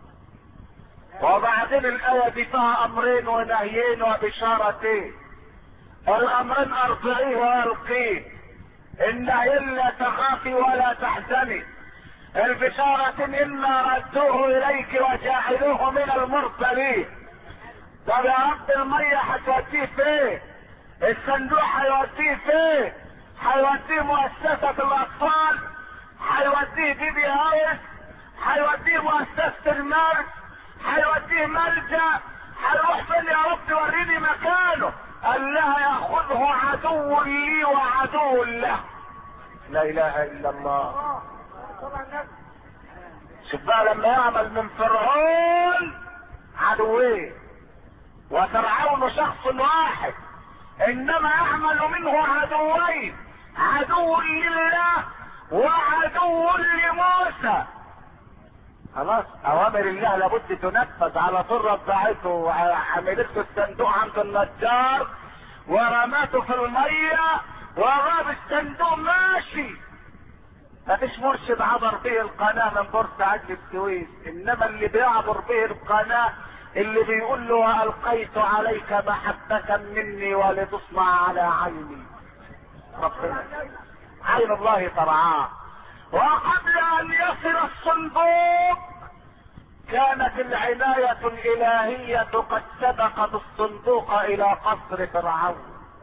وبعدين الآية دي فيها أمرين ونهيين وبشارتين. الأمرين أرضعيه وألقيه، النهيين لا تخافي ولا تحزني. البشارتين إنا ردوه إليك وجاعلوه من المرسلين. طب يا رب المية هتوديه فين؟ الصندوق هيوديه فين؟ هيوديه مؤسسة الأطفال، هيوديه بيبي هاوس، هيوديه مؤسسة المرج، هيوديه ملجأ، هيروح فين يا رب؟ وريني مكانه. قال لها ياخذه عدو لي وعدو له. لا اله الا الله. شوف بقى لما يعمل من فرعون عدوين وفرعون شخص واحد، انما يعمل منه عدوين، عدو لله وعدو لموسى. خلاص اوامر الله لابد تنفذ على طول. رضعته وعملته الصندوق عند النجار ورماته في الميه وغاب الصندوق ماشي. مفيش مرشد عبر به القناه من بورسعيد للسويس، انما اللي بيعبر به القناه اللي بيقول له والقيت عليك محبة مني ولتصنع على عيني. ربنا عين الله ترعاه. وقبل ان يصل الصندوق كانت العناية الالهية قد سبقت الصندوق الى قصر فرعون.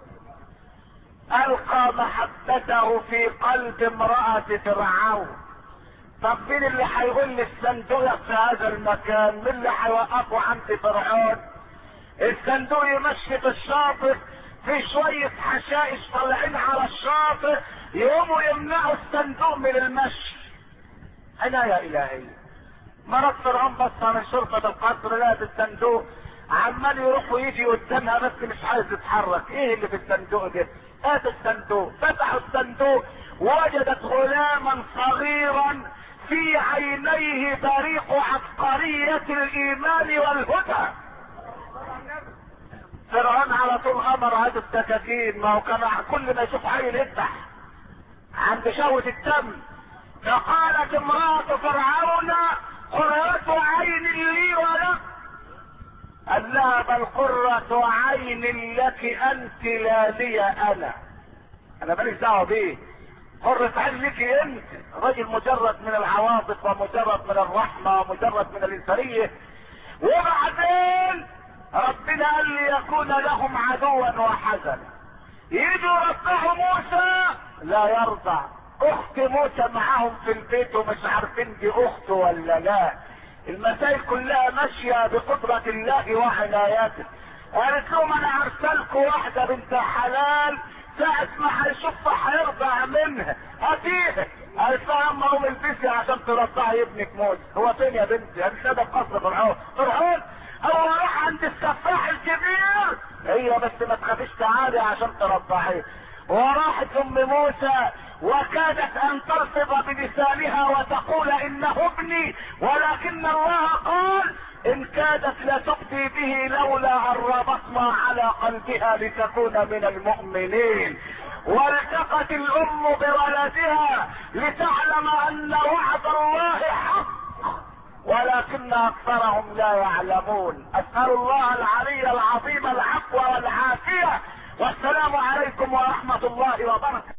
القى محبته في قلب امرأة فرعون. طب مين اللي هيقول لي الصندوق في هذا المكان؟ مين اللي هيوقفه عند فرعون؟ الصندوق يمشي في الشاطئ، في شوية حشائش طالعين على الشاطئ يقوموا يمنعوا الصندوق من المشي. عناية الهية. مرات فرعون بص من شرطة القصر لقت الصندوق عمال يروح ويجي قدامها بس مش عايز يتحرك. ايه اللي في الصندوق ده؟ هات الصندوق. فتحوا الصندوق ووجدت غلاما صغيرا في عينيه بريق عبقرية الايمان والهدى. فرعون على طول امر هذا السكاكين، ما هو كان كل ما يشوف عيل يفتح عند شهوة الدم. فقالت امرأة فرعون قرة عين لي ولك. قال لها بل قرة عين لك انت لا لي انا ماليش دعوه بيه. قرة عين لك انت. رجل مجرد من العواطف ومجرد من الرحمة ومجرد من الانسانية. وبعدين ربنا قال ليكون لهم عدوا وحزنا. يجوا ربهم موسى لا يرضى. اخت موسى معاهم في البيت ومش عارفين دي اخته ولا لا. المسائل كلها ماشية بقدرة الله وعنايته. قالت لهم انا ارسلكم واحدة بنت حلال ساعة ما هيشوفها هيرضع منها هاتيها. قالت لها اما قوم البسي عشان ترضعي ابنك موسى. هو فين يا بنتي؟ قالت لها ده قصر فرعون. فرعون هو راح عند السفاح الكبير. هي بس ما تخافيش تعالي عشان ترضعيه. وراحت ام موسى وكادت ان تلفظ بلسانها وتقول انه ابني، ولكن الله قال ان كادت لتبدي به لولا ان ربطنا على قلبها لتكون من المؤمنين. والتقت الام بولدها لتعلم ان وعد الله حق ولكن اكثرهم لا يعلمون. اسأل الله العلي العظيم العفو والعافية. والسلام عليكم ورحمة الله وبركاته.